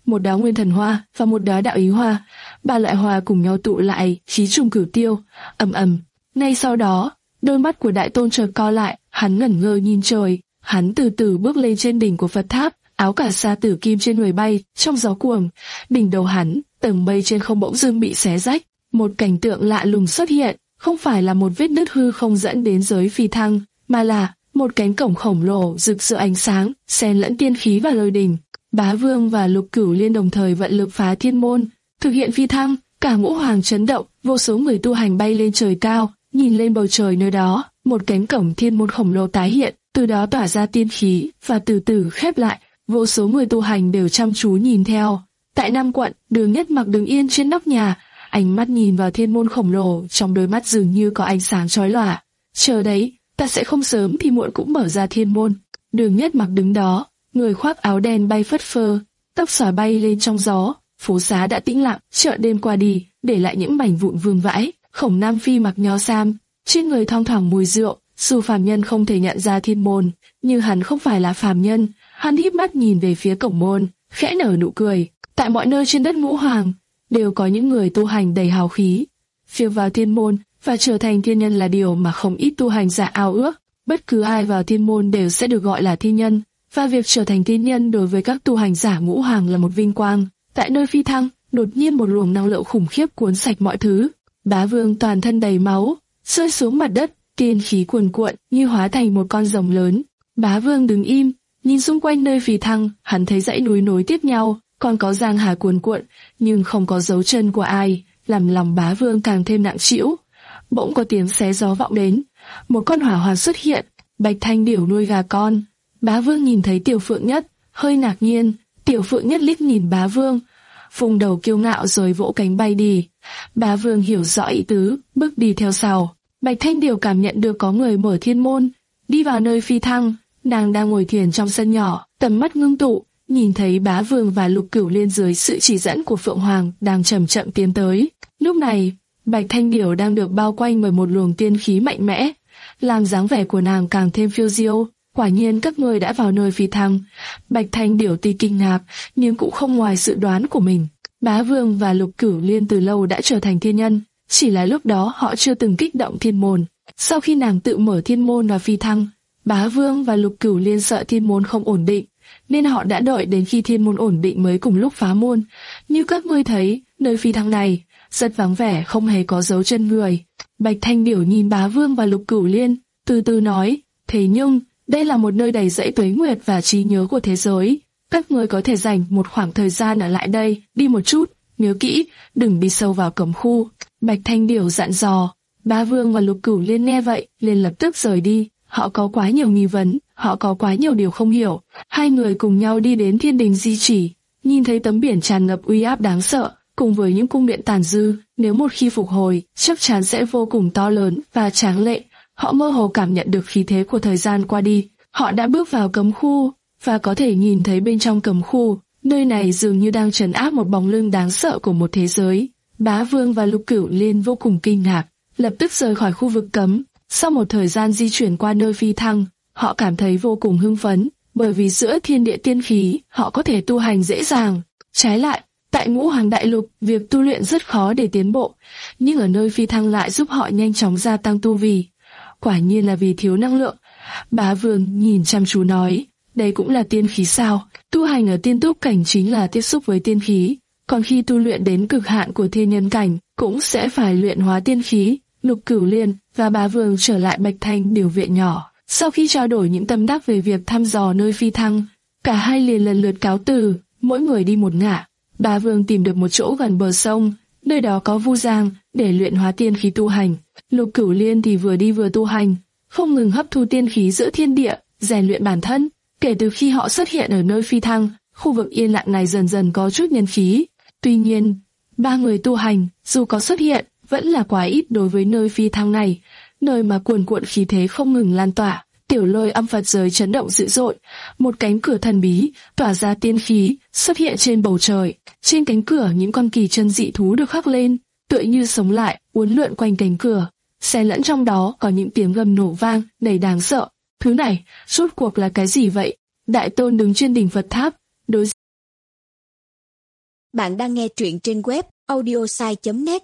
một đóa nguyên thần hoa và một đóa đạo ý hoa. Ba loại hoa cùng nhau tụ lại, khí trùng cửu tiêu. Ầm ầm. Ngay sau đó, đôi mắt của Đại Tôn chợt co lại, hắn ngẩn ngơ nhìn trời. Hắn từ từ bước lên trên đỉnh của Phật tháp, áo cà sa tử kim trên người bay trong gió cuồng. Đỉnh đầu hắn, tầng mây trên không bỗng dưng bị xé rách. Một cảnh tượng lạ lùng xuất hiện, không phải là một vết nứt hư không dẫn đến giới phi thăng, mà là một cánh cổng khổng lồ rực rỡ ánh sáng, xen lẫn tiên khí và lôi đình. Bá Vương và Lục Cửu Liên đồng thời vận lực phá thiên môn, thực hiện phi thăng. Cả ngũ hoàng chấn động, vô số người tu hành bay lên trời cao, nhìn lên bầu trời nơi đó, một cánh cổng thiên môn khổng lồ tái hiện, từ đó tỏa ra tiên khí và từ từ khép lại. Vô số người tu hành đều chăm chú nhìn theo. Tại Nam quận, Đường Nhất Mặc đứng yên trên nóc nhà, ánh mắt nhìn vào thiên môn khổng lồ, trong đôi mắt dường như có ánh sáng chói lòa. Chờ đấy, ta sẽ không sớm thì muộn cũng mở ra thiên môn. Đường Nhất Mặc đứng đó, người khoác áo đen bay phất phơ, tóc xõa bay lên trong gió. Phố xá đã tĩnh lặng, chợ đêm qua đi, để lại những mảnh vụn vương vãi. Khổng Nam Phi mặc nho sam, trên người thoang thoảng mùi rượu. Dù phàm nhân không thể nhận ra thiên môn, nhưng hắn không phải là phàm nhân. Hắn híp mắt nhìn về phía cổng môn, khẽ nở nụ cười. Tại mọi nơi trên đất ngũ hoàng, đều có những người tu hành đầy hào khí. Việc vào thiên môn và trở thành thiên nhân là điều mà không ít tu hành giả ao ước. Bất cứ ai vào thiên môn đều sẽ được gọi là thiên nhân, và việc trở thành thiên nhân đối với các tu hành giả ngũ hoàng là một vinh quang. Tại nơi phi thăng, đột nhiên một luồng năng lượng khủng khiếp cuốn sạch mọi thứ. Bá Vương toàn thân đầy máu, rơi xuống mặt đất, tiên khí cuồn cuộn như hóa thành một con rồng lớn. Bá Vương đứng im, nhìn xung quanh nơi phi thăng, hắn thấy dãy núi nối tiếp nhau, còn có giang hà cuồn cuộn, nhưng không có dấu chân của ai, làm lòng Bá Vương càng thêm nặng trĩu. Bỗng có tiếng xé gió vọng đến, một con hỏa hoàn xuất hiện. Bạch Thanh Điểu nuôi gà con. Bá Vương nhìn thấy Tiểu Phượng Nhất, hơi ngạc nhiên. Tiểu Phượng Nhất liếc nhìn Bá Vương, phùng đầu kiêu ngạo rồi vỗ cánh bay đi. Bá Vương hiểu rõ ý tứ, bước đi theo sau. Bạch Thanh Điểu cảm nhận được có người mở thiên môn, đi vào nơi phi thăng. Nàng đang ngồi thiền trong sân nhỏ, tầm mắt ngưng tụ, nhìn thấy Bá Vương và Lục Cửu Liên dưới sự chỉ dẫn của Phượng Hoàng đang chậm chậm tiến tới. Lúc này, Bạch Thanh Điểu đang được bao quanh bởi một luồng tiên khí mạnh mẽ, làm dáng vẻ của nàng càng thêm phiêu diêu. Quả nhiên các ngươi đã vào nơi phi thăng. Bạch Thanh Điểu tuy kinh ngạc, nhưng cũng không ngoài dự đoán của mình. Bá Vương và Lục Cửu Liên từ lâu đã trở thành thiên nhân, chỉ là lúc đó họ chưa từng kích động thiên môn. Sau khi nàng tự mở thiên môn và phi thăng, Bá Vương và Lục Cửu Liên sợ thiên môn không ổn định, nên họ đã đợi đến khi thiên môn ổn định mới cùng lúc phá môn. Như các ngươi thấy, nơi phi thăng này rất vắng vẻ, không hề có dấu chân người. Bạch Thanh Điểu nhìn Bá Vương và Lục Cửu Liên, từ từ nói, thế nhưng đây là một nơi đầy dẫy tuế nguyệt và trí nhớ của thế giới. Các ngươi có thể dành một khoảng thời gian ở lại đây, đi một chút, nhớ kỹ, đừng đi sâu vào cấm khu. Bạch Thanh Điểu dặn dò. Bá Vương và Lục Cửu Liên nghe vậy, liền lập tức rời đi. Họ có quá nhiều nghi vấn, họ có quá nhiều điều không hiểu. Hai người cùng nhau đi đến thiên đình di chỉ, nhìn thấy tấm biển tràn ngập uy áp đáng sợ, cùng với những cung điện tàn dư, nếu một khi phục hồi, chắc chắn sẽ vô cùng to lớn và tráng lệ. Họ mơ hồ cảm nhận được khí thế của thời gian qua đi. Họ đã bước vào cấm khu, và có thể nhìn thấy bên trong cấm khu, nơi này dường như đang trấn áp một bóng lưng đáng sợ của một thế giới. Bá Vương và Lục Cửu Liên vô cùng kinh ngạc, lập tức rời khỏi khu vực cấm. Sau một thời gian di chuyển qua nơi phi thăng, họ cảm thấy vô cùng hưng phấn, bởi vì giữa thiên địa tiên khí, họ có thể tu hành dễ dàng. Trái lại, tại Ngũ Hoàng Đại Lục, việc tu luyện rất khó để tiến bộ, nhưng ở nơi phi thăng lại giúp họ nhanh chóng gia tăng tu vi. Quả nhiên là vì thiếu năng lượng. Bá Vương nhìn chăm chú nói, đây cũng là tiên khí sao? Tu hành ở tiên túc cảnh chính là tiếp xúc với tiên khí, còn khi tu luyện đến cực hạn của thiên nhân cảnh, cũng sẽ phải luyện hóa tiên khí. Lục Cửu Liên và Bá Vương trở lại Bạch Thanh Điểu viện nhỏ. Sau khi trao đổi những tâm đắc về việc thăm dò nơi phi thăng, cả hai liền lần lượt cáo từ, mỗi người đi một ngả. Bá Vương tìm được một chỗ gần bờ sông, nơi đó có vu giang để luyện hóa tiên khí tu hành. Lục Cửu Liên thì vừa đi vừa tu hành, không ngừng hấp thu tiên khí giữa thiên địa, rèn luyện bản thân. Kể từ khi họ xuất hiện ở nơi phi thăng, khu vực yên lặng này dần dần có chút nhân khí. Tuy nhiên, ba người tu hành, dù có xuất hiện, vẫn là quá ít đối với nơi phi thăng này, nơi mà cuồn cuộn khí thế không ngừng lan tỏa. Tiểu Lôi âm Phật giới chấn động dữ dội, một cánh cửa thần bí tỏa ra tiên khí xuất hiện trên bầu trời. Trên cánh cửa những con kỳ chân dị thú được khắc lên, tựa như sống lại, uốn lượn quanh cánh cửa. Xen lẫn trong đó có những tiếng gầm nổ vang đầy đáng sợ. Thứ này, rốt cuộc là cái gì vậy? Đại Tôn đứng trên đỉnh Phật tháp, đối Bạn đang nghe truyện trên web audiosai chấm net.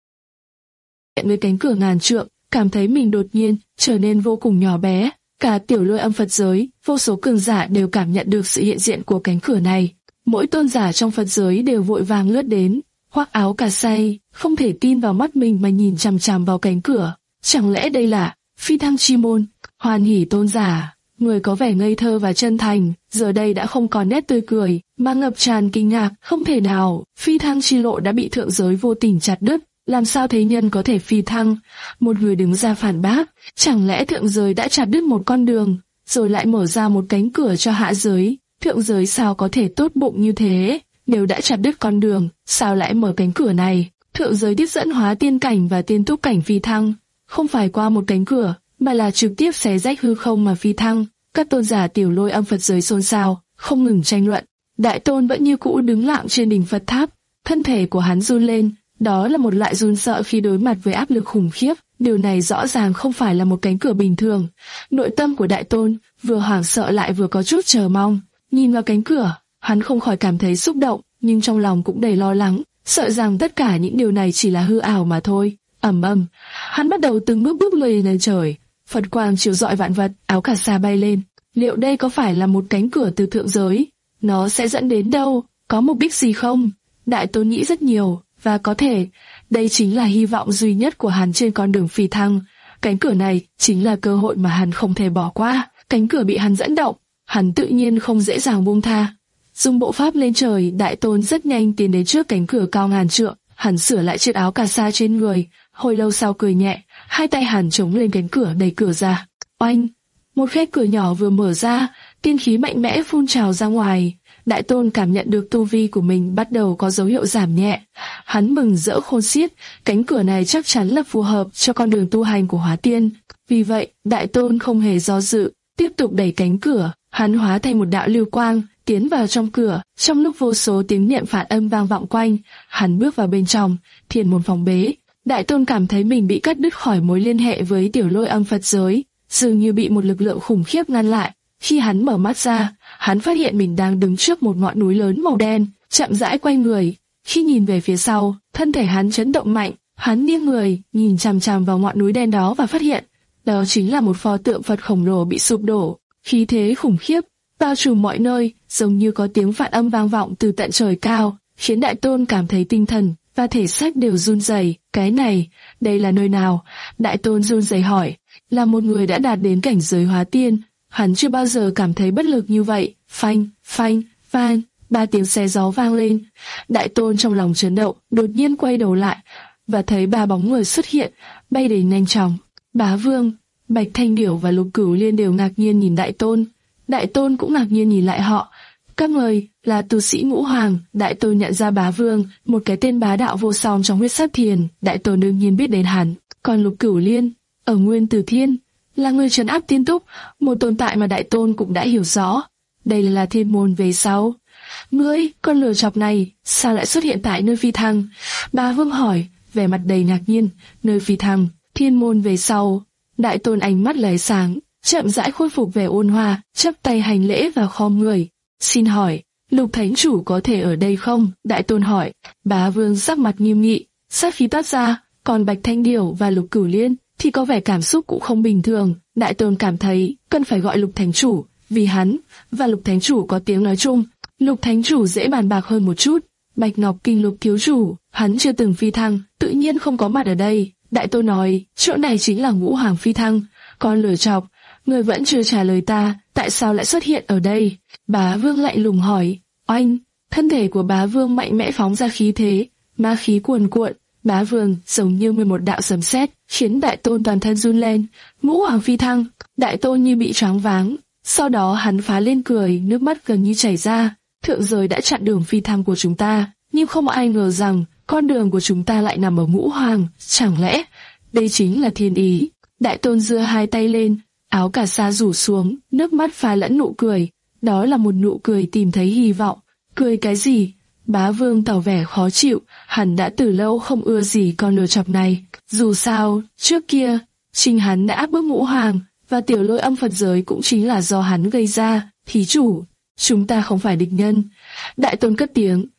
Với cánh cửa ngàn trượng, cảm thấy mình đột nhiên trở nên vô cùng nhỏ bé. Cả tiểu lôi âm Phật giới, vô số cường giả đều cảm nhận được sự hiện diện của cánh cửa này. Mỗi tôn giả trong Phật giới đều vội vàng lướt đến, khoác áo cà say, không thể tin vào mắt mình mà nhìn chằm chằm vào cánh cửa. Chẳng lẽ đây là Phi Thăng Chi Môn? Hoan hỉ tôn giả, người có vẻ ngây thơ và chân thành, giờ đây đã không còn nét tươi cười, mà ngập tràn kinh ngạc. Không thể nào, phi thăng chi lộ đã bị thượng giới vô tình chặt đứt, làm sao thế nhân có thể phi thăng? Một người đứng ra phản bác, chẳng lẽ thượng giới đã chặt đứt một con đường, rồi lại mở ra một cánh cửa cho hạ giới? Thượng giới sao có thể tốt bụng như thế? Nếu đã chặt đứt con đường, sao lại mở cánh cửa này? Thượng giới tiếp dẫn hóa tiên cảnh và tiên túc cảnh phi thăng, không phải qua một cánh cửa, mà là trực tiếp xé rách hư không mà phi thăng. Các tôn giả tiểu lôi âm Phật giới xôn xao, không ngừng tranh luận. Đại tôn vẫn như cũ đứng lặng trên đỉnh Phật tháp, thân thể của hắn run lên, đó là một loại run sợ khi đối mặt với áp lực khủng khiếp. Điều này rõ ràng không phải là một cánh cửa bình thường. Nội tâm của đại tôn vừa hoảng sợ lại vừa có chút chờ mong. Nhìn vào cánh cửa, hắn không khỏi cảm thấy xúc động, nhưng trong lòng cũng đầy lo lắng, sợ rằng tất cả những điều này chỉ là hư ảo mà thôi. Ầm ầm, hắn bắt đầu từng bước bước lên trời. Phật quang chiếu rọi vạn vật, áo cà sa bay lên. Liệu đây có phải là một cánh cửa từ thượng giới? Nó sẽ dẫn đến đâu? Có mục đích gì không? Đại tôn nghĩ rất nhiều, và có thể đây chính là hy vọng duy nhất của hắn trên con đường phi thăng. Cánh cửa này chính là cơ hội mà hắn không thể bỏ qua. Cánh cửa bị hắn dẫn động, hắn tự nhiên không dễ dàng buông tha. Dùng bộ pháp lên trời, đại tôn rất nhanh tiến đến trước cánh cửa cao ngàn trượng. Hắn sửa lại chiếc áo cà sa trên người, hồi lâu sau cười nhẹ, hai tay hắn chống lên cánh cửa đẩy cửa ra. Oanh! Một khe cửa nhỏ vừa mở ra, tiên khí mạnh mẽ phun trào ra ngoài. Đại tôn cảm nhận được tu vi của mình bắt đầu có dấu hiệu giảm nhẹ. Hắn mừng rỡ khôn xiết, cánh cửa này chắc chắn là phù hợp cho con đường tu hành của hóa tiên. Vì vậy, đại tôn không hề do dự, tiếp tục đẩy cánh cửa. Hắn hóa thành một đạo lưu quang, tiến vào trong cửa. Trong lúc vô số tiếng niệm phản âm vang vọng quanh, hắn bước vào bên trong, thiền môn phòng bế. Đại tôn cảm thấy mình bị cắt đứt khỏi mối liên hệ với tiểu lôi âm Phật giới, dường như bị một lực lượng khủng khiếp ngăn lại. Khi hắn mở mắt ra, hắn phát hiện mình đang đứng trước một ngọn núi lớn màu đen, chậm rãi quay người. Khi nhìn về phía sau, thân thể hắn chấn động mạnh, hắn nghiêng người, nhìn chằm chằm vào ngọn núi đen đó và phát hiện, đó chính là một pho tượng Phật khổng lồ bị sụp đổ. Khí thế khủng khiếp bao trùm mọi nơi, giống như có tiếng phản âm vang vọng từ tận trời cao, khiến đại tôn cảm thấy tinh thần và thể xác đều run rẩy. Cái này, đây là nơi nào? Đại tôn run rẩy hỏi. Là một người đã đạt đến cảnh giới hóa tiên, hắn chưa bao giờ cảm thấy bất lực như vậy. Phanh, phanh, phanh, ba tiếng xé gió vang lên. Đại tôn trong lòng chấn động, đột nhiên quay đầu lại và thấy ba bóng người xuất hiện, bay đến nhanh chóng. Bá Vương, Bạch Thanh Điểu và Lục Cửu Liên đều ngạc nhiên nhìn đại tôn. Đại tôn cũng ngạc nhiên nhìn lại họ. Các người là tu sĩ ngũ hoàng. Đại tôn nhận ra Bá Vương, một cái tên bá đạo vô song trong huyết sát thiền. Đại tôn đương nhiên biết đến hắn. Còn Lục Cửu Liên, ở Nguyên Tử Thiên, là người trấn áp tiên túc, một tồn tại mà đại tôn cũng đã hiểu rõ. Đây là thiên môn về sau. Ngươi, con lừa chọc này, sao lại xuất hiện tại nơi phi thăng? Bá Vương hỏi, vẻ mặt đầy ngạc nhiên. Nơi phi thăng, thiên môn về sau. Đại tôn ánh mắt lóe sáng, chậm rãi khôi phục vẻ ôn hòa, chắp tay hành lễ và khom người. Xin hỏi, Lục Thánh Chủ có thể ở đây không? Đại tôn hỏi. Bá Vương sắc mặt nghiêm nghị, sát khí toát ra. Còn Bạch Thanh Điểu và Lục Cửu Liên thì có vẻ cảm xúc cũng không bình thường. Đại tôn cảm thấy cần phải gọi Lục Thánh Chủ, vì hắn và Lục Thánh Chủ có tiếng nói chung. Lục Thánh Chủ dễ bàn bạc hơn một chút. Bạch Ngọc Kinh Lục Thiếu Chủ, hắn chưa từng phi thăng, tự nhiên không có mặt ở đây. Đại tôn nói, chỗ này chính là ngũ hoàng phi thăng. Con lừa chọc, người vẫn chưa trả lời ta, tại sao lại xuất hiện ở đây? Bá Vương lạnh lùng hỏi. Oanh, thân thể của Bá Vương mạnh mẽ phóng ra khí thế, ma khí cuồn cuộn. Bá Vương giống như một đạo sấm sét, khiến đại tôn toàn thân run lên. Ngũ hoàng phi thăng, đại tôn như bị choáng váng. Sau đó hắn phá lên cười, nước mắt gần như chảy ra. Thượng giới đã chặn đường phi thăng của chúng ta, nhưng không ai ngờ rằng con đường của chúng ta lại nằm ở ngũ hoàng. Chẳng lẽ đây chính là thiên ý? Đại tôn giơ hai tay lên, áo cà sa rủ xuống, nước mắt pha lẫn nụ cười. Đó là một nụ cười tìm thấy hy vọng. Cười cái gì? Bá Vương tỏ vẻ khó chịu, hắn đã từ lâu không ưa gì con lừa chọc này. Dù sao, trước kia, chính hắn đã áp bức ngũ hoàng, và tiểu lôi âm Phật giới cũng chính là do hắn gây ra. Thí chủ, chúng ta không phải địch nhân. Đại tôn cất tiếng,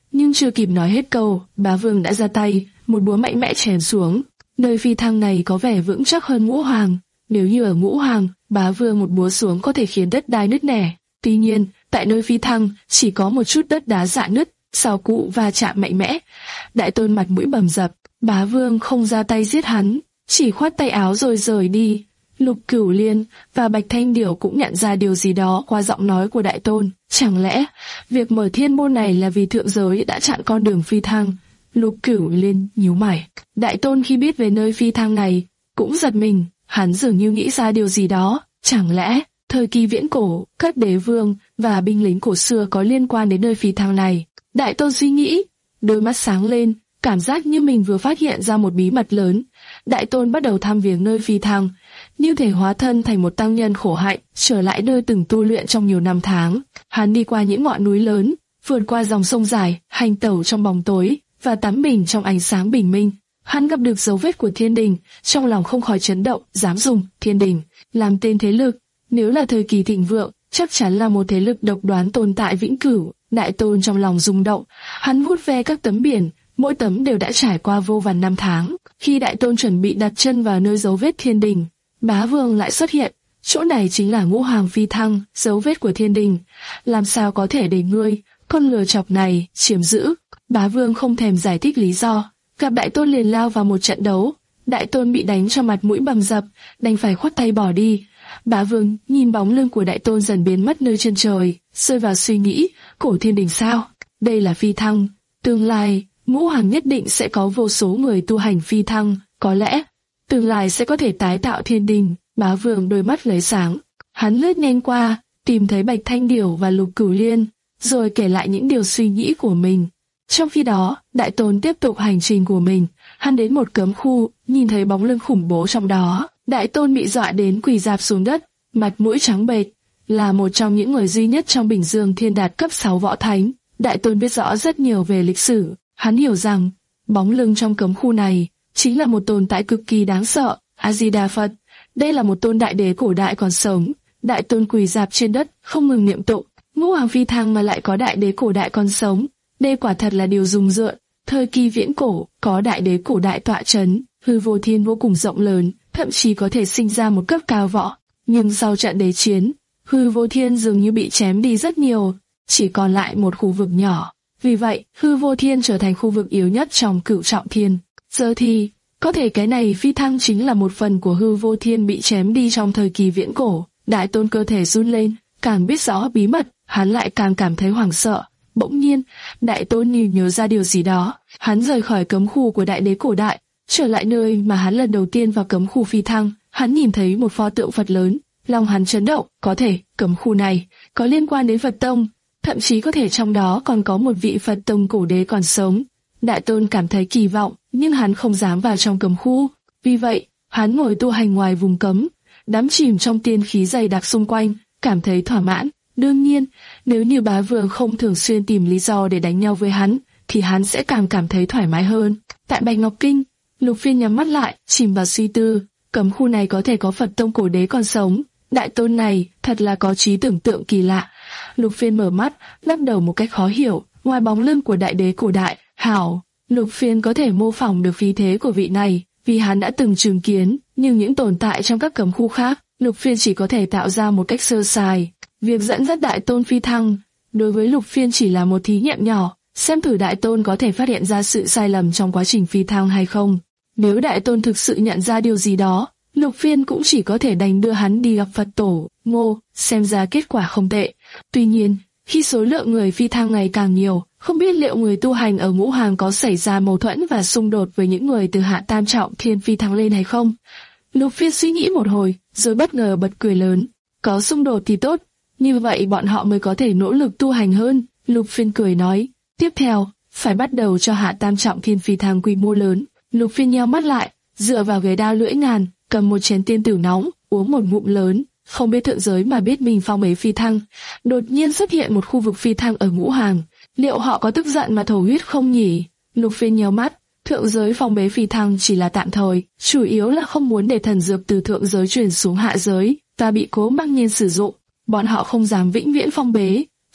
nhưng chưa kịp nói hết câu, bá vương đã ra tay, một búa mạnh mẽ chém xuống. Nơi phi thăng này có vẻ vững chắc hơn ngũ hoàng. Nếu như ở ngũ hoàng, bá vương một búa xuống có thể khiến đất đai nứt nẻ. Tuy nhiên, tại nơi phi thăng chỉ có một chút đất đá rạn nứt, sau cụ va chạm mạnh mẽ. Đại tôn mặt mũi bầm dập, bá vương không ra tay giết hắn, chỉ khoát tay áo rồi rời đi. Lục Cửu Liên và Bạch Thanh Điểu cũng nhận ra điều gì đó qua giọng nói của đại tôn. Chẳng lẽ việc mở thiên môn này là vì thượng giới đã chặn con đường phi thăng? Lục Cửu Liên nhíu mày. Đại tôn khi biết về nơi phi thăng này cũng giật mình, hắn dường như nghĩ ra điều gì đó. Chẳng lẽ thời kỳ viễn cổ, các đế vương và binh lính cổ xưa có liên quan đến nơi phi thăng này? Đại tôn suy nghĩ, đôi mắt sáng lên, cảm giác như mình vừa phát hiện ra một bí mật lớn. Đại tôn bắt đầu thăm viếng nơi phi thăng, như thể hóa thân thành một tăng nhân khổ hạnh, trở lại nơi từng tu luyện trong nhiều năm tháng. Hắn đi qua những ngọn núi lớn, vượt qua dòng sông dài, hành tẩu trong bóng tối và tắm mình trong ánh sáng bình minh. Hắn gặp được dấu vết của thiên đình, trong lòng không khỏi chấn động, dám dùng thiên đình làm tên thế lực. Nếu là thời kỳ thịnh vượng, chắc chắn là một thế lực độc đoán tồn tại vĩnh cửu. Đại tôn trong lòng rung động, hắn vuốt ve các tấm biển, mỗi tấm đều đã trải qua vô vàn năm tháng. Khi đại tôn chuẩn bị đặt chân vào nơi dấu vết thiên đình, bá vương lại xuất hiện. Chỗ này chính là ngũ hoàng phi thăng, dấu vết của thiên đình. Làm sao có thể để ngươi, con lừa chọc này, chiếm giữ? Bá vương không thèm giải thích lý do, gặp đại tôn liền lao vào một trận đấu. Đại tôn bị đánh cho mặt mũi bầm dập, đành phải khoát tay bỏ đi. Bá vương nhìn bóng lưng của đại tôn dần biến mất nơi chân trời, rơi vào suy nghĩ, cổ thiên đình sao? Đây là phi thăng, tương lai ngũ hoàng nhất định sẽ có vô số người tu hành phi thăng, có lẽ tương lai sẽ có thể tái tạo thiên đình. Bá vương đôi mắt lấy sáng, hắn lướt nhanh qua, tìm thấy Bạch Thanh Điểu và Lục Cửu Liên, rồi kể lại những điều suy nghĩ của mình. Trong khi đó, đại tôn tiếp tục hành trình của mình. Hắn đến một cấm khu, nhìn thấy bóng lưng khủng bố trong đó. Đại tôn bị dọa đến quỳ rạp xuống đất, mặt mũi trắng bệch. Là một trong những người duy nhất trong Bình Dương Thiên đạt cấp sáu võ thánh, đại tôn biết rõ rất nhiều về lịch sử. Hắn hiểu rằng bóng lưng trong cấm khu này chính là một tồn tại cực kỳ đáng sợ. A Di Đà Phật, đây là một tôn đại đế cổ đại còn sống. Đại tôn quỳ rạp trên đất, không ngừng niệm tụng. Ngũ hoàng phi thăng mà lại có đại đế cổ đại còn sống, đây quả thật là điều rùng rợn. Thời kỳ viễn cổ, có đại đế cổ đại tọa chấn, hư vô thiên vô cùng rộng lớn, thậm chí có thể sinh ra một cấp cao võ. Nhưng sau trận đế chiến, hư vô thiên dường như bị chém đi rất nhiều, chỉ còn lại một khu vực nhỏ. Vì vậy, hư vô thiên trở thành khu vực yếu nhất trong cửu trọng thiên. Giờ thì, có thể cái này phi thăng chính là một phần của hư vô thiên bị chém đi trong thời kỳ viễn cổ. Đại tôn cơ thể run lên, càng biết rõ bí mật, hắn lại càng cảm thấy hoảng sợ. Bỗng nhiên, đại tôn như nhớ ra điều gì đó, hắn rời khỏi cấm khu của đại đế cổ đại, trở lại nơi mà hắn lần đầu tiên vào cấm khu phi thăng. Hắn nhìn thấy một pho tượng Phật lớn, lòng hắn chấn động, có thể cấm khu này có liên quan đến Phật tông, thậm chí có thể trong đó còn có một vị Phật tông cổ đế còn sống. Đại tôn cảm thấy kỳ vọng, nhưng hắn không dám vào trong cấm khu. Vì vậy, hắn ngồi tu hành ngoài vùng cấm, đắm chìm trong tiên khí dày đặc xung quanh, cảm thấy thỏa mãn. Đương nhiên, nếu như bá vương không thường xuyên tìm lý do để đánh nhau với hắn, thì hắn sẽ càng cảm thấy thoải mái hơn. Tại Bạch Ngọc Kinh, Lục Phiên nhắm mắt lại, chìm vào suy tư. Cấm khu này có thể có Phật tông cổ đế còn sống. Đại tôn này thật là có trí tưởng tượng kỳ lạ. Lục Phiên mở mắt, lắc đầu một cách khó hiểu. Ngoài bóng lưng của đại đế cổ đại, hảo, Lục Phiên có thể mô phỏng được khí thế của vị này, vì hắn đã từng chứng kiến. Nhưng những tồn tại trong các cấm khu khác, Lục Phiên chỉ có thể tạo ra một cách sơ sài. Việc dẫn dắt đại tôn phi thăng, đối với Lục Phiên chỉ là một thí nghiệm nhỏ, xem thử đại tôn có thể phát hiện ra sự sai lầm trong quá trình phi thăng hay không. Nếu đại tôn thực sự nhận ra điều gì đó, Lục Phiên cũng chỉ có thể đành đưa hắn đi gặp Phật tổ, Ngô, xem ra kết quả không tệ. Tuy nhiên, khi số lượng người phi thăng ngày càng nhiều, không biết liệu người tu hành ở ngũ hoàng có xảy ra mâu thuẫn và xung đột với những người từ hạ tam trọng thiên phi thăng lên hay không. Lục Phiên suy nghĩ một hồi, rồi bất ngờ bật cười lớn. Có xung đột thì tốt, như vậy bọn họ mới có thể nỗ lực tu hành hơn. Lục Phiên cười nói, tiếp theo, phải bắt đầu cho hạ tam trọng thiên phi thăng quy mô lớn. Lục Phiên nheo mắt lại, dựa vào ghế đao lưỡi ngàn, cầm một chén tiên tử nóng, uống một ngụm lớn. Không biết thượng giới mà biết mình phong bế phi thăng. Đột nhiên xuất hiện một khu vực phi thăng ở ngũ hàng. Liệu họ có tức giận mà thổ huyết không nhỉ? Lục Phiên nhíu mắt. Thượng giới phong bế phi thăng chỉ là tạm thời, chủ yếu là không muốn để thần dược từ thượng giới truyền xuống hạ giới, ta bị Cố Băng Nhiên sử dụng. Bọn họ không dám vĩnh viễn phong bế,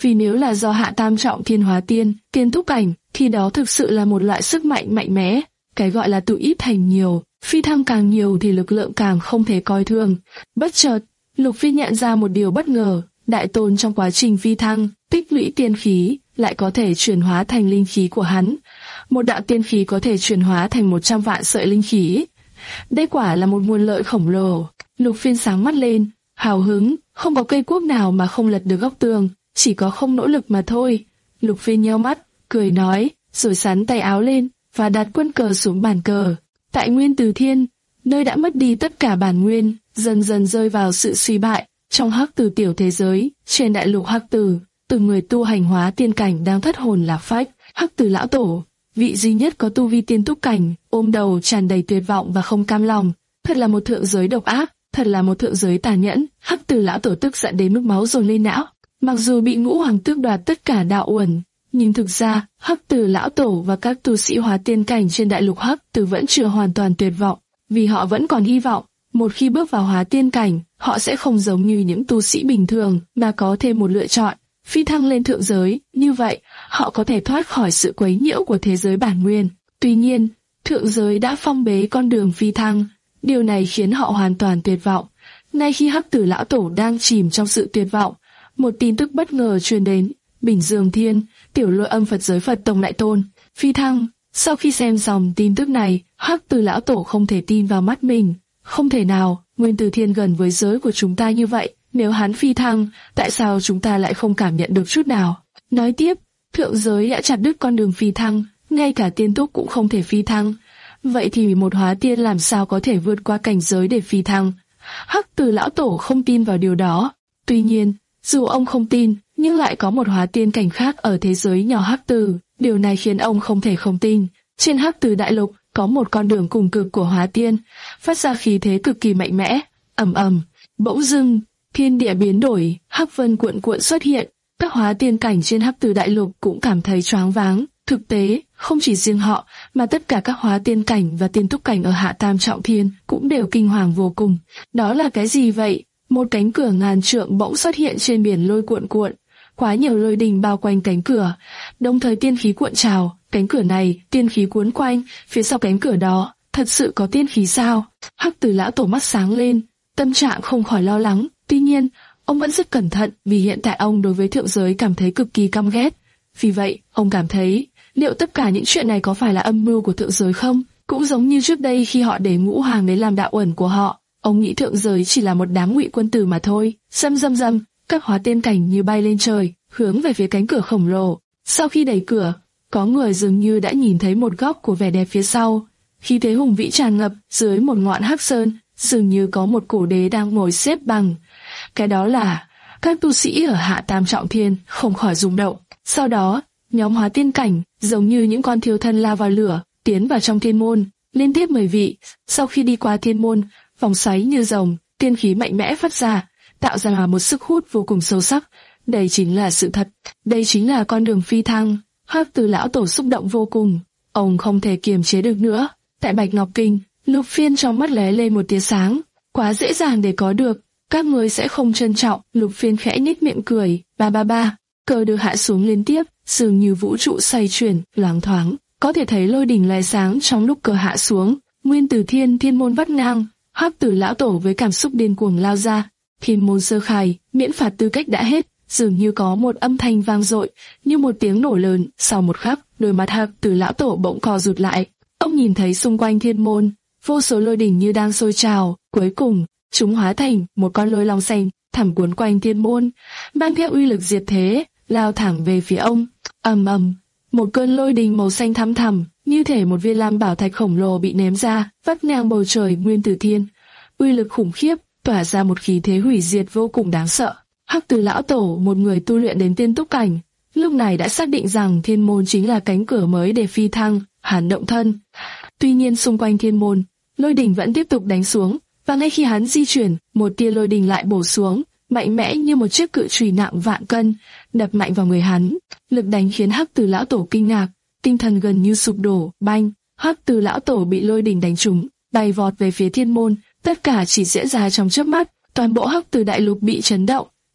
Vì nếu là do Hạ Tam Trọng Thiên hóa tiên, tiên túc cảnh, thì đó thực sự là một loại sức mạnh mạnh mẽ. Cái gọi là tụ ít thành nhiều, phi thăng càng nhiều thì lực lượng càng không thể coi thường. Bất chợt, Lục Phiên nhận ra một điều bất ngờ, Đại Tôn trong quá trình phi thăng, tích lũy tiên khí, lại có thể chuyển hóa thành linh khí của hắn. Một đạo tiên khí có thể chuyển hóa thành một trăm vạn sợi linh khí. Đây quả là một nguồn lợi khổng lồ. Lục Phiên sáng mắt lên, hào hứng, không có cây cuốc nào mà không lật được góc tường, chỉ có không nỗ lực mà thôi. Lục Phiên nheo mắt, cười nói, rồi sắn tay áo lên và đặt quân cờ xuống bàn cờ. Tại Nguyên Từ Thiên, nơi đã mất đi tất cả bản nguyên, dần dần rơi vào sự suy bại. Trong Hắc Tử tiểu thế giới, trên đại lục Hắc Tử, từng người tu hành hóa tiên cảnh đang thất hồn lạc phách. Hắc Tử lão tổ, vị duy nhất có tu vi tiên túc cảnh, ôm đầu tràn đầy tuyệt vọng và không cam lòng. Thật là một thượng giới độc ác, thật là một thượng giới tàn nhẫn. Hắc Tử lão tổ tức giận đến mức máu dồn lên não. Mặc dù bị Ngũ Hoàng tước đoạt tất cả đạo uẩn, nhưng thực ra Hắc Tử lão tổ và các tu sĩ hóa tiên cảnh trên đại lục Hắc Tử vẫn chưa hoàn toàn tuyệt vọng, vì họ vẫn còn hy vọng. Một khi bước vào hóa tiên cảnh, họ sẽ không giống như những tu sĩ bình thường, mà có thêm một lựa chọn, phi thăng lên thượng giới. Như vậy, họ có thể thoát khỏi sự quấy nhiễu của thế giới bản nguyên. Tuy nhiên, thượng giới đã phong bế con đường phi thăng, điều này khiến họ hoàn toàn tuyệt vọng. Nay khi Hắc Tử lão tổ đang chìm trong sự tuyệt vọng, một tin tức bất ngờ truyền đến. Bình Dương Thiên, Tiểu Lôi Âm Phật giới Phật Tông Đại Tôn phi thăng. Sau khi xem dòng tin tức này, Hắc Tử lão tổ không thể tin vào mắt mình. Không thể nào, Nguyên Từ Thiên gần với giới của chúng ta như vậy, nếu hắn phi thăng, tại sao chúng ta lại không cảm nhận được chút nào? Nói tiếp, thượng giới đã chặt đứt con đường phi thăng, ngay cả tiên túc cũng không thể phi thăng. Vậy thì một hóa tiên làm sao có thể vượt qua cảnh giới để phi thăng? Hắc Tử lão tổ không tin vào điều đó. Tuy nhiên, dù ông không tin, nhưng lại có một hóa tiên cảnh khác ở thế giới nhỏ Hắc Tử, điều này khiến ông không thể không tin. Trên Hắc Tử đại lục có một con đường cùng cực của hóa tiên, phát ra khí thế cực kỳ mạnh mẽ. Ầm ầm, bỗng dưng, thiên địa biến đổi, hắc vân cuộn cuộn xuất hiện. Các hóa tiên cảnh trên Hắc Tử đại lục cũng cảm thấy choáng váng. Thực tế, không chỉ riêng họ, mà tất cả các hóa tiên cảnh và tiên túc cảnh ở Hạ Tam Trọng Thiên cũng đều kinh hoàng vô cùng. Đó là cái gì vậy? Một cánh cửa ngàn trượng bỗng xuất hiện trên biển lôi cuộn cuộn. Quá nhiều lôi đình bao quanh cánh cửa, đồng thời tiên khí cuộn trào. Cánh cửa này, tiên khí cuốn quanh, phía sau cánh cửa đó, thật sự có tiên khí sao? Hắc Tử lão tổ mắt sáng lên, tâm trạng không khỏi lo lắng. Tuy nhiên, ông vẫn rất cẩn thận vì hiện tại ông đối với thượng giới cảm thấy cực kỳ căm ghét. Vì vậy, ông cảm thấy, liệu tất cả những chuyện này có phải là âm mưu của thượng giới không? Cũng giống như trước đây khi họ để Ngũ Hoàng đến làm đạo uẩn của họ, ông nghĩ thượng giới chỉ là một đám ngụy quân tử mà thôi. Rầm rầm rầm, các hóa tiên cảnh như bay lên trời, hướng về phía cánh cửa khổng lồ. Sau khi đẩy cửa, có người dường như đã nhìn thấy một góc của vẻ đẹp phía sau. Khí thế hùng vĩ tràn ngập, dưới một ngọn hắc sơn, dường như có một cổ đế đang ngồi xếp bằng. Cái đó là các tu sĩ ở Hạ Tam Trọng Thiên không khỏi rung động. Sau đó, nhóm hóa tiên cảnh, giống như những con thiêu thân lao vào lửa, tiến vào trong thiên môn, liên tiếp mười vị. Sau khi đi qua thiên môn, vòng xoáy như rồng, tiên khí mạnh mẽ phát ra, tạo ra một sức hút vô cùng sâu sắc. Đây chính là sự thật, đây chính là con đường phi thăng. Hắc Tử lão tổ xúc động vô cùng, ông không thể kiềm chế được nữa. Tại Bạch Ngọc Kinh, Lục Phiên trong mắt lóe lên một tia sáng, quá dễ dàng để có được, các người sẽ không trân trọng. Lục Phiên khẽ nhếch miệng cười, ba ba ba, cờ được hạ xuống liên tiếp, dường như vũ trụ xoay chuyển, loáng thoáng, có thể thấy lôi đỉnh lóe sáng trong lúc cờ hạ xuống. Nguyên Từ Thiên thiên môn vắt ngang, Hắc Tử lão tổ với cảm xúc điên cuồng lao ra. Thiên môn sơ khai, miễn phạt tư cách đã hết. Dường như có một âm thanh vang dội, như một tiếng nổ lớn. Sau một khắc, đôi mắt Hắc Tử lão tổ bỗng co rụt lại. Ông nhìn thấy xung quanh thiên môn, vô số lôi đỉnh như đang sôi trào. Cuối cùng, chúng hóa thành một con lôi long xanh, thẳm cuốn quanh thiên môn, mang theo uy lực diệt thế, lao thẳng về phía ông. Ầm ầm, một cơn lôi đình màu xanh thắm thẳm, như thể một viên lam bảo thạch khổng lồ bị ném ra, vắt ngang bầu trời Nguyên Tử Thiên. Uy lực khủng khiếp, tỏa ra một khí thế hủy diệt vô cùng đáng sợ. Hắc Tử lão tổ, một người tu luyện đến tiên túc cảnh, lúc này đã xác định rằng thiên môn chính là cánh cửa mới để phi thăng. Hắn động thân. Tuy nhiên xung quanh thiên môn, lôi đình vẫn tiếp tục đánh xuống, và ngay khi hắn di chuyển, một tia lôi đình lại bổ xuống, mạnh mẽ như một chiếc cự chùy nặng vạn cân, đập mạnh vào người hắn. Lực đánh khiến Hắc Tử lão tổ kinh ngạc, tinh thần gần như sụp đổ. Banh, Hắc Tử lão tổ bị lôi đình đánh trúng, bay vọt về phía thiên môn. Tất cả chỉ diễn ra trong chớp mắt, toàn bộ Hắc Tử đại lục bị chấn động.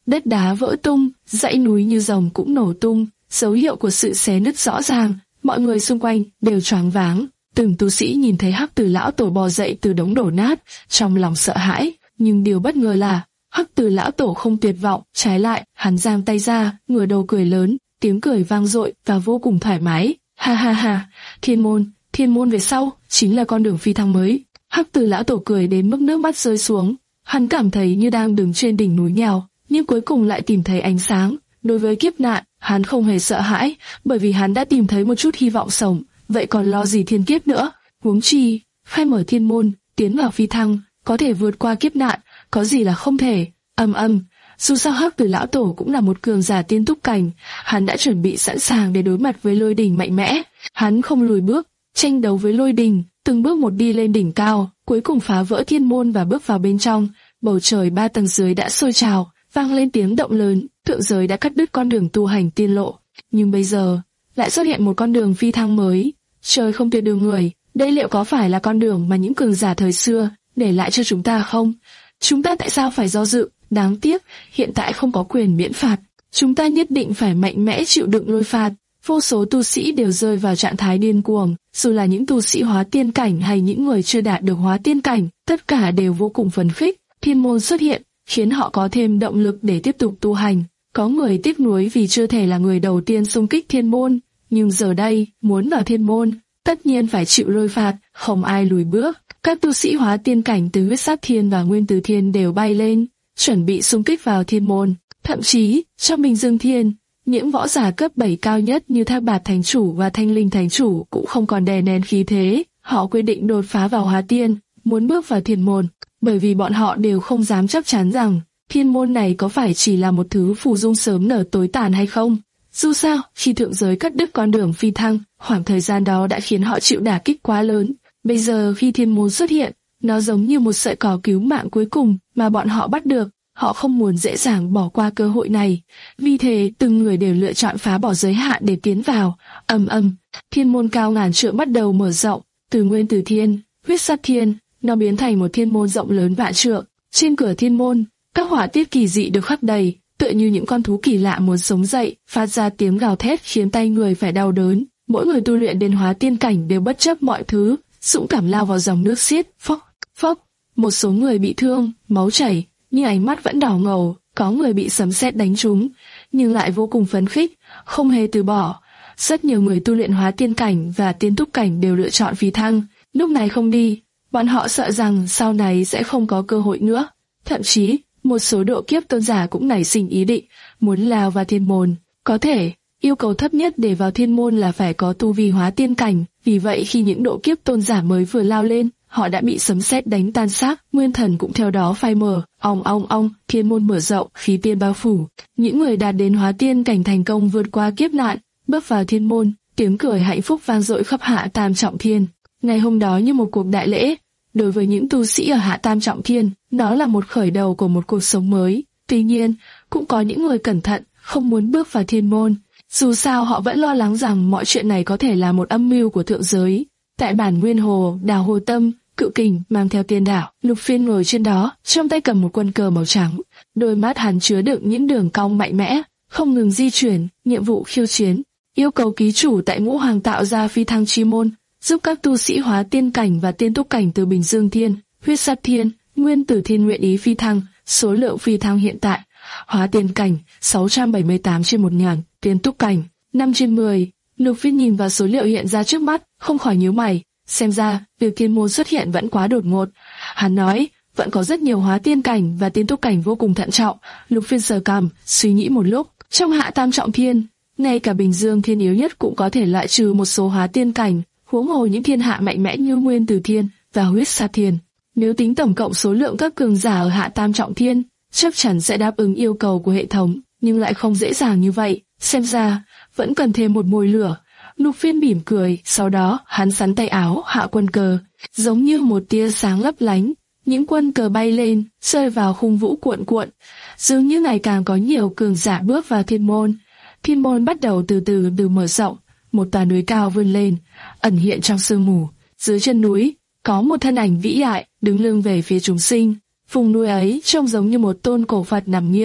đất đá vỡ tung, dãy núi như rồng cũng nổ tung, dấu hiệu của sự xé nứt rõ ràng. Mọi người xung quanh đều choáng váng. Từng tu sĩ nhìn thấy Hắc Tử lão tổ bò dậy từ đống đổ nát, trong lòng sợ hãi. Nhưng điều bất ngờ là Hắc Tử lão tổ không tuyệt vọng, trái lại, hắn giang tay ra, ngửa đầu cười lớn, tiếng cười vang dội và vô cùng thoải mái. Ha ha ha, thiên môn, thiên môn về sau chính là con đường phi thăng mới. Hắc Tử lão tổ cười đến mức nước mắt rơi xuống. Hắn cảm thấy như đang đứng trên đỉnh núi nghèo, nhưng cuối cùng lại tìm thấy ánh sáng. Đối với kiếp nạn, hắn không hề sợ hãi, bởi vì hắn đã tìm thấy một chút hy vọng sống. Vậy còn lo gì thiên kiếp nữa? Huống chi, khai mở thiên môn, tiến vào phi thăng, có thể vượt qua kiếp nạn, có gì là không thể? Âm âm. Dù sao Hắc Tử lão tổ cũng là một cường giả tiên túc cảnh, hắn đã chuẩn bị sẵn sàng để đối mặt với lôi đỉnh mạnh mẽ. Hắn không lùi bước, tranh đấu với lôi đỉnh, từng bước một đi lên đỉnh cao, cuối cùng phá vỡ thiên môn và bước vào bên trong. Bầu trời ba tầng dưới đã sôi trào, vang lên tiếng động lớn. Thượng giới đã cắt đứt con đường tu hành tiên lộ, nhưng bây giờ lại xuất hiện một con đường phi thăng mới. Trời không tuyệt đường người, đây liệu có phải là con đường mà những cường giả thời xưa để lại cho chúng ta không? Chúng ta tại sao phải do dự? Đáng tiếc, hiện tại không có quyền miễn phạt. Chúng ta nhất định phải mạnh mẽ chịu đựng lôi phạt. Vô số tu sĩ đều rơi vào trạng thái điên cuồng, dù là những tu sĩ hóa tiên cảnh hay những người chưa đạt được hóa tiên cảnh, tất cả đều vô cùng phấn khích. Thiên môn xuất hiện, khiến họ có thêm động lực để tiếp tục tu hành. Có người tiếc nuối vì chưa thể là người đầu tiên xung kích thiên môn, nhưng giờ đây, muốn vào thiên môn, tất nhiên phải chịu lôi phạt, không ai lùi bước. Các tu sĩ hóa tiên cảnh từ Huyết Sát Thiên và Nguyên Tử Thiên đều bay lên, chuẩn bị xung kích vào thiên môn. Thậm chí, trong Bình Dương Thiên, những võ giả cấp bảy cao nhất như Thác Bạt Thánh Chủ và Thanh Linh Thánh Chủ cũng không còn đè nén khí thế, họ quyết định đột phá vào hóa tiên, muốn bước vào thiên môn, bởi vì bọn họ đều không dám chắc chắn rằng thiên môn này có phải chỉ là một thứ phù dung sớm nở tối tàn hay không. Dù sao, khi thượng giới cắt đứt con đường phi thăng, khoảng thời gian đó đã khiến họ chịu đả kích quá lớn. Bây giờ khi thiên môn xuất hiện, nó giống như một sợi cỏ cứu mạng cuối cùng mà bọn họ bắt được. Họ không muốn dễ dàng bỏ qua cơ hội này. Vì thế, từng người đều lựa chọn phá bỏ giới hạn để tiến vào. Ầm ầm, thiên môn cao ngàn trượng bắt đầu mở rộng, từ Nguyên Tử Thiên, Huyết Sát Thiên, nó biến thành một thiên môn rộng lớn vạn trượng. Trên cửa thiên môn, các họa tiết kỳ dị được khắc đầy, tựa như những con thú kỳ lạ muốn sống dậy, phát ra tiếng gào thét khiến tay người phải đau đớn. Mỗi người tu luyện đến hóa tiên cảnh đều bất chấp mọi thứ, dũng cảm lao vào dòng nước xiết, phốc, phốc. Một số người bị thương, máu chảy, nhưng ánh mắt vẫn đỏ ngầu. Có người bị sấm sét đánh trúng, nhưng lại vô cùng phấn khích, không hề từ bỏ. Rất nhiều người tu luyện hóa tiên cảnh và tiên túc cảnh đều lựa chọn phi thăng. Lúc này không đi, bọn họ sợ rằng sau này sẽ không có cơ hội nữa. Thậm chí, một số độ kiếp tôn giả cũng nảy sinh ý định muốn lao vào thiên môn. Có thể, yêu cầu thấp nhất để vào thiên môn là phải có tu vi hóa tiên cảnh. Vì vậy khi những độ kiếp tôn giả mới vừa lao lên, họ đã bị sấm sét đánh tan xác, nguyên thần cũng theo đó phai mờ. Ong ong ong, thiên môn mở rộng, khí tiên bao phủ. Những người đạt đến hóa tiên cảnh thành công vượt qua kiếp nạn, bước vào thiên môn, tiếng cười hạnh phúc vang dội khắp Hạ Tam Trọng Thiên. Ngày hôm đó như một cuộc đại lễ, đối với những tu sĩ ở Hạ Tam Trọng Thiên, nó là một khởi đầu của một cuộc sống mới. Tuy nhiên, cũng có những người cẩn thận, không muốn bước vào thiên môn. Dù sao họ vẫn lo lắng rằng mọi chuyện này có thể là một âm mưu của thượng giới. Tại bản Nguyên Hồ, đảo Hồ Tâm, Cự Kình mang theo tiên đảo, Lục Phiên ngồi trên đó, trong tay cầm một quân cờ màu trắng. Đôi mắt hắn chứa đựng những đường cong mạnh mẽ, không ngừng di chuyển, nhiệm vụ khiêu chiến, yêu cầu ký chủ tại Ngũ Hoàng tạo ra phi thăng chi môn, giúp các tu sĩ hóa tiên cảnh và tiên túc cảnh từ Bình Dương Thiên, Huyết Sát Thiên, Nguyên Tử Thiên nguyện ý phi thăng. Số lượng phi thăng hiện tại: hóa tiên cảnh sáu trăm bảy mươi tám trên một ngàn, tiên túc cảnh năm trên mười. Lục Phiên nhìn vào số liệu hiện ra trước mắt, không khỏi nhíu mày. Xem ra, việc thiên môn xuất hiện vẫn quá đột ngột. Hắn nói, vẫn có rất nhiều hóa tiên cảnh và tiên túc cảnh vô cùng thận trọng. Lục Phiên sờ cằm, suy nghĩ một lúc. Trong Hạ Tam Trọng Thiên, ngay cả Bình Dương Thiên yếu nhất cũng có thể loại trừ một số hóa tiên cảnh, huống hồ những thiên hạ mạnh mẽ như Nguyên Tử Thiên và Huyết Sát Thiên. Nếu tính tổng cộng số lượng các cường giả ở Hạ Tam Trọng Thiên, chắc chắn sẽ đáp ứng yêu cầu của hệ thống, nhưng lại không dễ dàng như vậy. Xem ra, vẫn cần thêm một mồi lửa. Lục Phiên mỉm cười, sau đó hắn sắn tay áo hạ quân cờ, giống như một tia sáng lấp lánh, những quân cờ bay lên, rơi vào khung vũ cuộn cuộn. Dường như ngày càng có nhiều cường giả bước vào thiên môn. Thiên môn bắt đầu từ từ từ mở rộng, một tòa núi cao vươn lên, ẩn hiện trong sương mù. Dưới chân núi có một thân ảnh vĩ đại đứng lưng về phía chúng sinh. Vùng núi ấy trông giống như một tôn cổ Phật nằm nghiêng,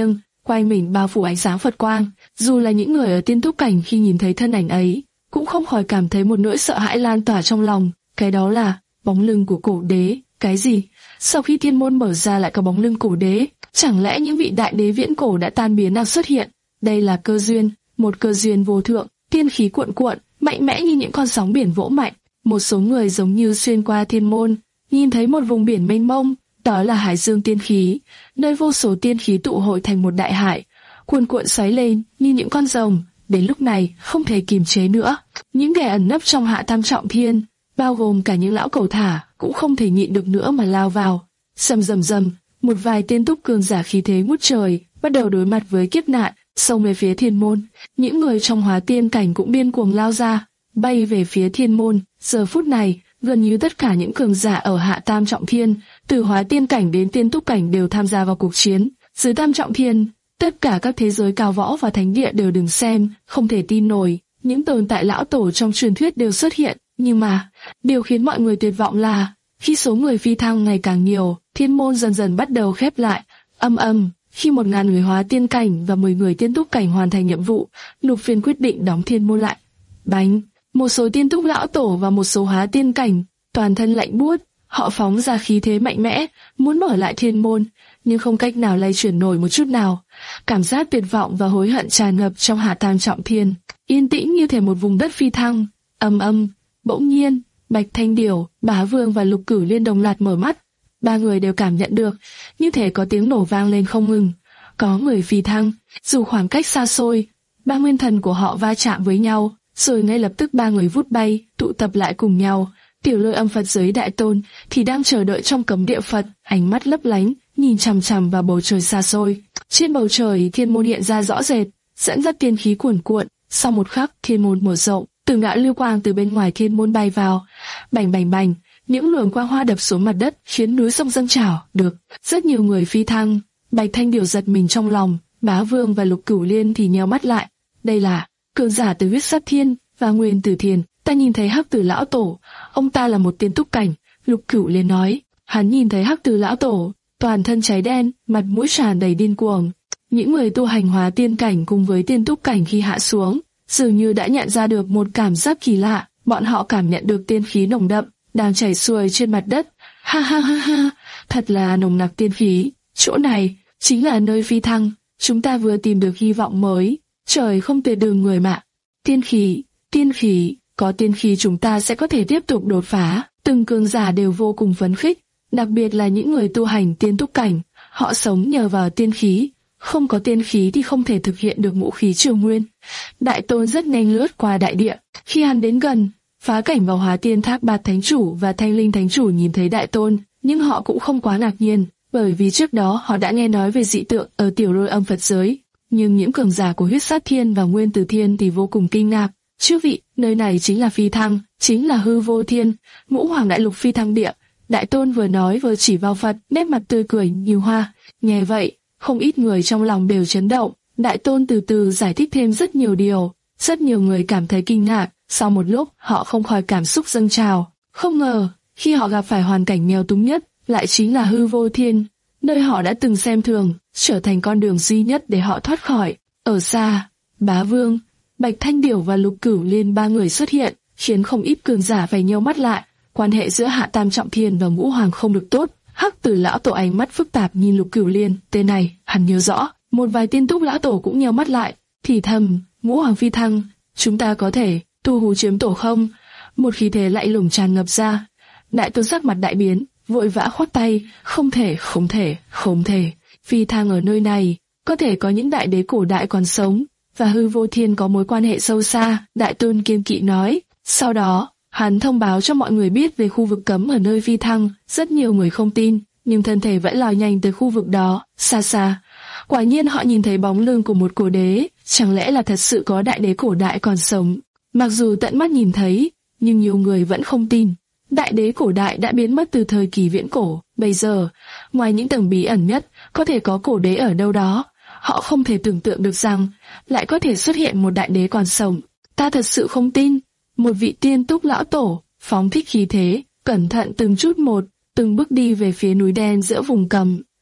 quanh mình bao phủ ánh sáng Phật quang. Dù là những người ở tiên túc cảnh khi nhìn thấy thân ảnh ấy, cũng không khỏi cảm thấy một nỗi sợ hãi lan tỏa trong lòng. Cái đó là bóng lưng của cổ đế. Cái gì? Sau khi thiên môn mở ra lại có bóng lưng cổ đế? Chẳng lẽ những vị đại đế viễn cổ đã tan biến nào xuất hiện? Đây là cơ duyên, một cơ duyên vô thượng, tiên khí cuộn cuộn, mạnh mẽ như những con sóng biển vỗ mạnh. Một số người giống như xuyên qua thiên môn, nhìn thấy một vùng biển mênh mông, đó là hải dương tiên khí, nơi vô số tiên khí tụ hội thành một đại hải, cuồn cuộn xoáy lên như những con rồng. Đến lúc này không thể kiềm chế nữa, những kẻ ẩn nấp trong hạ tam trọng thiên, bao gồm cả những lão cẩu thả, cũng không thể nhịn được nữa mà lao vào. Sầm rầm rầm, một vài tiên túc cường giả khí thế ngút trời bắt đầu đối mặt với kiếp nạn, xông về phía thiên môn. Những người trong hóa tiên cảnh cũng điên cuồng lao ra, bay về phía thiên môn. Giờ phút này, gần như tất cả những cường giả ở hạ tam trọng thiên, từ hóa tiên cảnh đến tiên túc cảnh đều tham gia vào cuộc chiến. Dưới tam trọng thiên, tất cả các thế giới cao võ và thánh địa đều đứng xem, không thể tin nổi. Những tồn tại lão tổ trong truyền thuyết đều xuất hiện, nhưng mà điều khiến mọi người tuyệt vọng là khi số người phi thăng ngày càng nhiều, thiên môn dần dần bắt đầu khép lại. Âm âm, khi một ngàn người hóa tiên cảnh và mười người tiên túc cảnh hoàn thành nhiệm vụ, Lục Phiên quyết định đóng thiên môn lại. Bánh, một số tiên túc lão tổ và một số hóa tiên cảnh, toàn thân lạnh buốt, họ phóng ra khí thế mạnh mẽ, muốn mở lại thiên môn, nhưng không cách nào lay chuyển nổi một chút nào. Cảm giác tuyệt vọng và hối hận tràn ngập trong hạ tam trọng thiên, yên tĩnh như thể một vùng đất phi thăng. Âm âm, bỗng nhiên, Bạch Thanh Điểu, Bá Vương và Lục Cửu Liên đồng loạt mở mắt. Ba người đều cảm nhận được, như thể có tiếng nổ vang lên không ngừng. Có người phi thăng, dù khoảng cách xa xôi, ba nguyên thần của họ va chạm với nhau, rồi ngay lập tức ba người vút bay, tụ tập lại cùng nhau. Tiểu Lôi Âm Phật giới đại tôn thì đang chờ đợi trong cấm địa Phật, ánh mắt lấp lánh, nhìn chằm chằm vào bầu trời xa xôi. Trên bầu trời thiên môn hiện ra rõ rệt, dẫn dắt tiên khí cuồn cuộn. Sau một khắc, thiên môn mở rộng, từng đạo lưu quang từ bên ngoài thiên môn bay vào, bành bành bành, những luồng quang hoa đập xuống mặt đất, khiến núi sông dâng trào. Được, rất nhiều người phi thăng. Bạch Thanh Điểu giật mình trong lòng, Bá Vương và Lục Cửu Liên thì nheo mắt lại. Đây là cường giả từ Huyết Sát Thiên và Nguyên Tử Thiên. Ta nhìn thấy Hắc Tử lão tổ, ông ta là một tiên túc cảnh. Lục Cửu Liên nói. Hắn nhìn thấy Hắc Tử lão tổ, toàn thân cháy đen, mặt mũi tràn đầy điên cuồng. Những người tu hành hóa tiên cảnh cùng với tiên túc cảnh khi hạ xuống, dường như đã nhận ra được một cảm giác kỳ lạ. Bọn họ cảm nhận được tiên khí nồng đậm đang chảy xuôi trên mặt đất. Ha ha ha ha, thật là nồng nặc tiên khí. Chỗ này chính là nơi phi thăng. Chúng ta vừa tìm được hy vọng mới. Trời không tuyệt đường người mà. Tiên khí, tiên khí, có tiên khí chúng ta sẽ có thể tiếp tục đột phá. Từng cường giả đều vô cùng phấn khích, đặc biệt là những người tu hành tiên túc cảnh. Họ sống nhờ vào tiên khí. Không có tiên khí thì không thể thực hiện được ngũ khí triều nguyên. Đại tôn rất nhanh lướt qua đại địa. Khi hắn đến gần, Phá Cảnh và Hóa Tiên Thác Bạt Thánh Chủ và Thanh Linh Thánh Chủ nhìn thấy đại tôn, nhưng họ cũng không quá ngạc nhiên, bởi vì trước đó họ đã nghe nói về dị tượng ở Tiểu Lôi Âm Phật giới. Nhưng những cường giả của Huyết Sát Thiên và Nguyên Tử Thiên thì vô cùng kinh ngạc. Chư vị, nơi này chính là phi thăng, chính là hư vô thiên, ngũ hoàng đại lục phi thăng địa. Đại tôn vừa nói vừa chỉ vào Phật, nét mặt tươi cười như hoa. Nghe vậy, không ít người trong lòng đều chấn động. Đại tôn từ từ giải thích thêm rất nhiều điều. Rất nhiều người cảm thấy kinh ngạc. Sau một lúc, họ không khỏi cảm xúc dâng trào. Không ngờ, khi họ gặp phải hoàn cảnh nghèo túng nhất, lại chính là hư vô thiên, nơi họ đã từng xem thường, trở thành con đường duy nhất để họ thoát khỏi. Ở xa, Bá Vương, Bạch Thanh Điểu và Lục Cửu Liên ba người xuất hiện, khiến không ít cường giả phải nheo mắt lại. Quan hệ giữa Hạ Tam Trọng Thiên và Ngũ Hoàng không được tốt. Hắc Tử lão tổ ánh mắt phức tạp nhìn Lục Cửu Liên, tên này hắn nhớ rõ. Một vài tiên túc lão tổ cũng nheo mắt lại, thì thầm, Ngũ Hoàng phi thăng, chúng ta có thể tu hú chiếm tổ không? Một khí thế lạnh lùng tràn ngập ra. Đại tôn sắc mặt đại biến, vội vã khoát tay, không thể, không thể, không thể. Phi thăng ở nơi này, có thể có những đại đế cổ đại còn sống, và hư vô thiên có mối quan hệ sâu xa. Đại tôn kiên kỵ nói. Sau đó, hắn thông báo cho mọi người biết về khu vực cấm ở nơi phi thăng. Rất nhiều người không tin, nhưng thân thể vẫn lao nhanh tới khu vực đó. Xa xa, quả nhiên họ nhìn thấy bóng lưng của một cổ đế. Chẳng lẽ là thật sự có đại đế cổ đại còn sống? Mặc dù tận mắt nhìn thấy, nhưng nhiều người vẫn không tin. Đại đế cổ đại đã biến mất từ thời kỳ viễn cổ. Bây giờ, ngoài những tầng bí ẩn nhất, có thể có cổ đế ở đâu đó. Họ không thể tưởng tượng được rằng lại có thể xuất hiện một đại đế còn sống. Ta thật sự không tin. Một vị tiên túc lão tổ phóng thích khí thế, cẩn thận từng chút một, từng bước đi về phía núi đen giữa vùng cầm.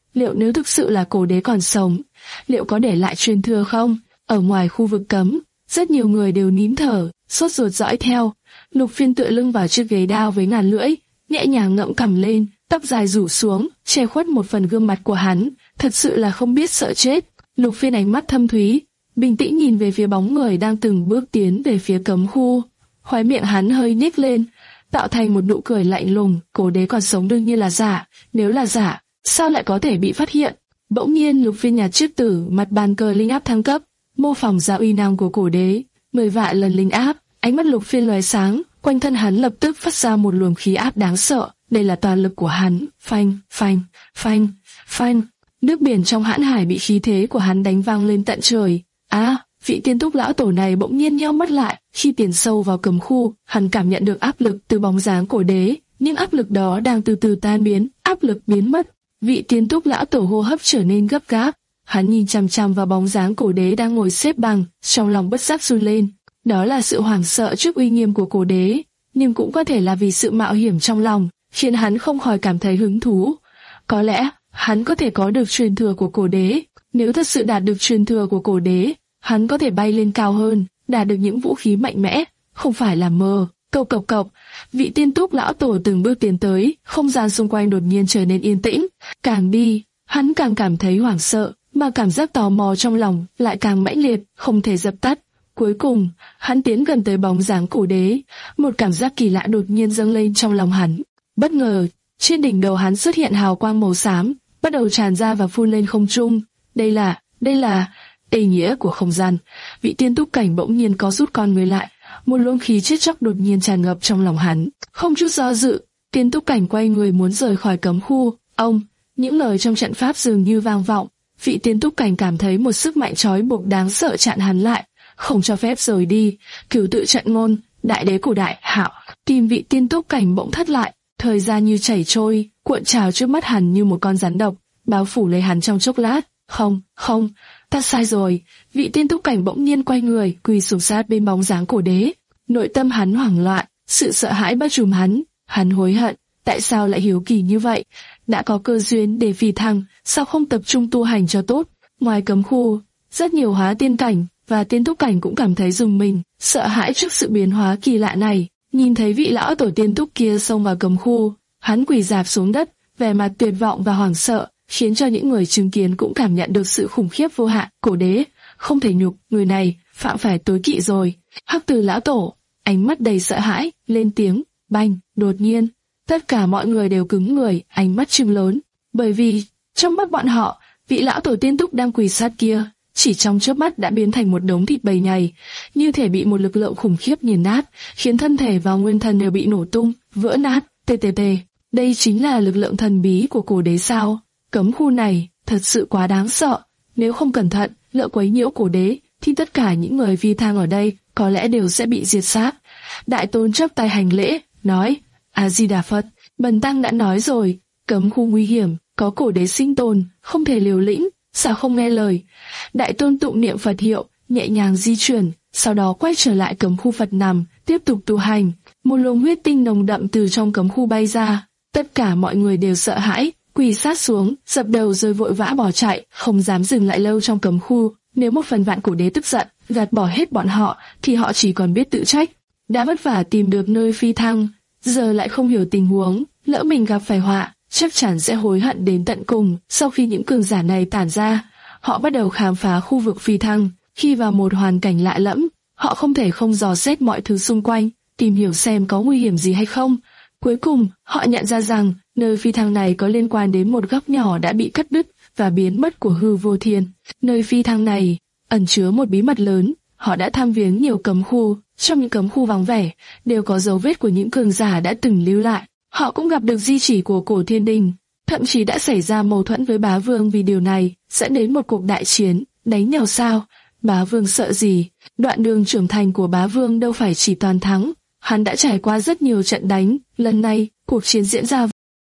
liệu nếu thực sự là cổ đế còn sống, liệu có để lại truyền thừa không? Ở ngoài khu vực cấm, rất nhiều người đều nín thở, sốt ruột dõi theo. Lục Phiên tựa lưng vào chiếc ghế đao với ngàn lưỡi, nhẹ nhàng ngậm cằm lên, tóc dài rủ xuống, che khuất một phần gương mặt của hắn, thật sự là không biết sợ chết. Lục Phiên ánh mắt thâm thúy, bình tĩnh nhìn về phía bóng người đang từng bước tiến về phía cấm khu. Khóe miệng hắn hơi nhếch lên, tạo thành một nụ cười lạnh lùng. Cổ đế còn sống đương nhiên là giả, nếu là giả, sao lại có thể bị phát hiện? Bỗng nhiên Lục Phiên nhặt chiếc tử mặt bàn cờ linh áp thăng cấp, mô phỏng ra uy năng của cổ đế, mười vạn lần linh áp. Ánh mắt Lục Phiên lóe sáng, quanh thân hắn lập tức phát ra một luồng khí áp đáng sợ. Đây là toàn lực của hắn. Phanh, phanh, phanh, phanh. Nước biển trong hãn hải bị khí thế của hắn đánh vang lên tận trời. À, vị tiên túc lão tổ này bỗng nhiên nheo mắt lại. Khi tiến sâu vào cấm khu, hắn cảm nhận được áp lực từ bóng dáng cổ đế, nhưng áp lực đó đang từ từ tan biến, áp lực biến mất. Vị tiên túc lão tổ hô hấp trở nên gấp gáp. Hắn nhìn chằm chằm vào bóng dáng cổ đế đang ngồi xếp bằng, trong lòng bất giác run lên. Đó là sự hoảng sợ trước uy nghiêm của cổ đế, nhưng cũng có thể là vì sự mạo hiểm trong lòng, khiến hắn không khỏi cảm thấy hứng thú. Có lẽ, hắn có thể có được truyền thừa của cổ đế. Nếu thật sự đạt được truyền thừa của cổ đế, hắn có thể bay lên cao hơn, đạt được những vũ khí mạnh mẽ, không phải là mơ. Cộc cộc cộc, vị tiên túc lão tổ từng bước tiến tới, không gian xung quanh đột nhiên trở nên yên tĩnh. Càng đi, hắn càng cảm thấy hoảng sợ, mà cảm giác tò mò trong lòng lại càng mãnh liệt, không thể dập tắt. Cuối cùng, hắn tiến gần tới bóng dáng cổ đế, một cảm giác kỳ lạ đột nhiên dâng lên trong lòng hắn. Bất ngờ, trên đỉnh đầu hắn xuất hiện hào quang màu xám, bắt đầu tràn ra và phun lên không trung. Đây là, đây là ý nghĩa của không gian. Vị tiên túc cảnh bỗng nhiên có rút con người lại, một luồng khí chết chóc đột nhiên tràn ngập trong lòng hắn. Không chút do dự, tiên túc cảnh quay người muốn rời khỏi cấm khu. Ông, những lời trong trận pháp dường như vang vọng. Vị tiên túc cảnh cảm thấy một sức mạnh trói buộc đáng sợ chặn hắn lại, không cho phép rời đi. Cửu tự trận ngôn, đại đế của đại hạo, tim vị tiên túc cảnh bỗng thắt lại. Thời gian như chảy trôi, cuộn trào trước mắt hắn như một con rắn độc, bao phủ lấy hắn trong chốc lát. Không, không, ta sai rồi. Vị tiên túc cảnh bỗng nhiên quay người, quỳ sụp sát bên bóng dáng cổ đế. Nội tâm hắn hoảng loạn, sự sợ hãi bao trùm hắn. Hắn hối hận, tại sao lại hiếu kỳ như vậy? Đã có cơ duyên để phi thăng, sao không tập trung tu hành cho tốt? Ngoài cấm khu, rất nhiều hóa tiên cảnh và tiên túc cảnh cũng cảm thấy rùng mình, sợ hãi trước sự biến hóa kỳ lạ này. Nhìn thấy vị lão tổ tiên túc kia xông vào cấm khu, hắn quỳ rạp xuống đất, vẻ mặt tuyệt vọng và hoảng sợ, khiến cho những người chứng kiến cũng cảm nhận được sự khủng khiếp vô hạn. Cổ đế, không thể nhục, người này phạm phải tối kỵ rồi. Hắc Từ lão tổ, ánh mắt đầy sợ hãi, lên tiếng. Bành, đột nhiên, tất cả mọi người đều cứng người, ánh mắt trừng lớn, bởi vì trong mắt bọn họ, vị lão tổ tiên túc đang quỳ sát kia, chỉ trong chớp mắt đã biến thành một đống thịt bầy nhầy, như thể bị một lực lượng khủng khiếp nghiền nát, khiến thân thể và nguyên thần đều bị nổ tung, vỡ nát. Ttp, đây chính là lực lượng thần bí của cổ đế sao? Cấm khu này thật sự quá đáng sợ, nếu không cẩn thận, lỡ quấy nhiễu cổ đế, thì tất cả những người phi thăng ở đây có lẽ đều sẽ bị diệt xác. Đại tôn chắp tay hành lễ, nói: A Di Đà Phật, bần tăng đã nói rồi, cấm khu nguy hiểm, có cổ đế sinh tồn, không thể liều lĩnh, sao không nghe lời? Đại tôn tụng niệm Phật hiệu, nhẹ nhàng di chuyển, sau đó quay trở lại cấm khu Phật nằm, tiếp tục tu hành. Một luồng huyết tinh nồng đậm từ trong cấm khu bay ra, tất cả mọi người đều sợ hãi, quỳ sát xuống, dập đầu rồi vội vã bỏ chạy, không dám dừng lại lâu trong cấm khu. Nếu một phần vạn cổ đế tức giận, gạt bỏ hết bọn họ, thì họ chỉ còn biết tự trách. Đã vất vả tìm được nơi phi thăng, giờ lại không hiểu tình huống, lỡ mình gặp phải họa, chắc chắn sẽ hối hận đến tận cùng. Sau khi những cường giả này tản ra, họ bắt đầu khám phá khu vực phi thăng. Khi vào một hoàn cảnh lạ lẫm, họ không thể không dò xét mọi thứ xung quanh, tìm hiểu xem có nguy hiểm gì hay không. Cuối cùng, họ nhận ra rằng nơi phi thăng này có liên quan đến một góc nhỏ đã bị cắt đứt và biến mất của hư vô thiên. Nơi phi thăng này ẩn chứa một bí mật lớn. Họ đã thăm viếng nhiều cấm khu, trong những cấm khu vắng vẻ đều có dấu vết của những cường giả đã từng lưu lại. Họ cũng gặp được di chỉ của cổ thiên đình, thậm chí đã xảy ra mâu thuẫn với bá vương vì điều này, dẫn đến một cuộc đại chiến. Đánh nhau sao? Bá vương sợ gì? Đoạn đường trưởng thành của bá vương đâu phải chỉ toàn thắng, hắn đã trải qua rất nhiều trận đánh. Lần này cuộc chiến diễn ra.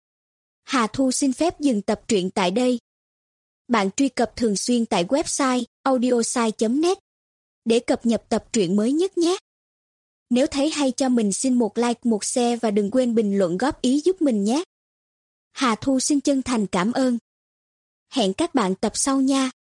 Hà Thu xin phép dừng tập truyện tại đây. Bạn truy cập thường xuyên tại website audiosai chấm net để cập nhật tập truyện mới nhất nhé. Nếu thấy hay cho mình xin một like, một share và đừng quên bình luận góp ý giúp mình nhé. Hà Thu xin chân thành cảm ơn. Hẹn các bạn tập sau nha.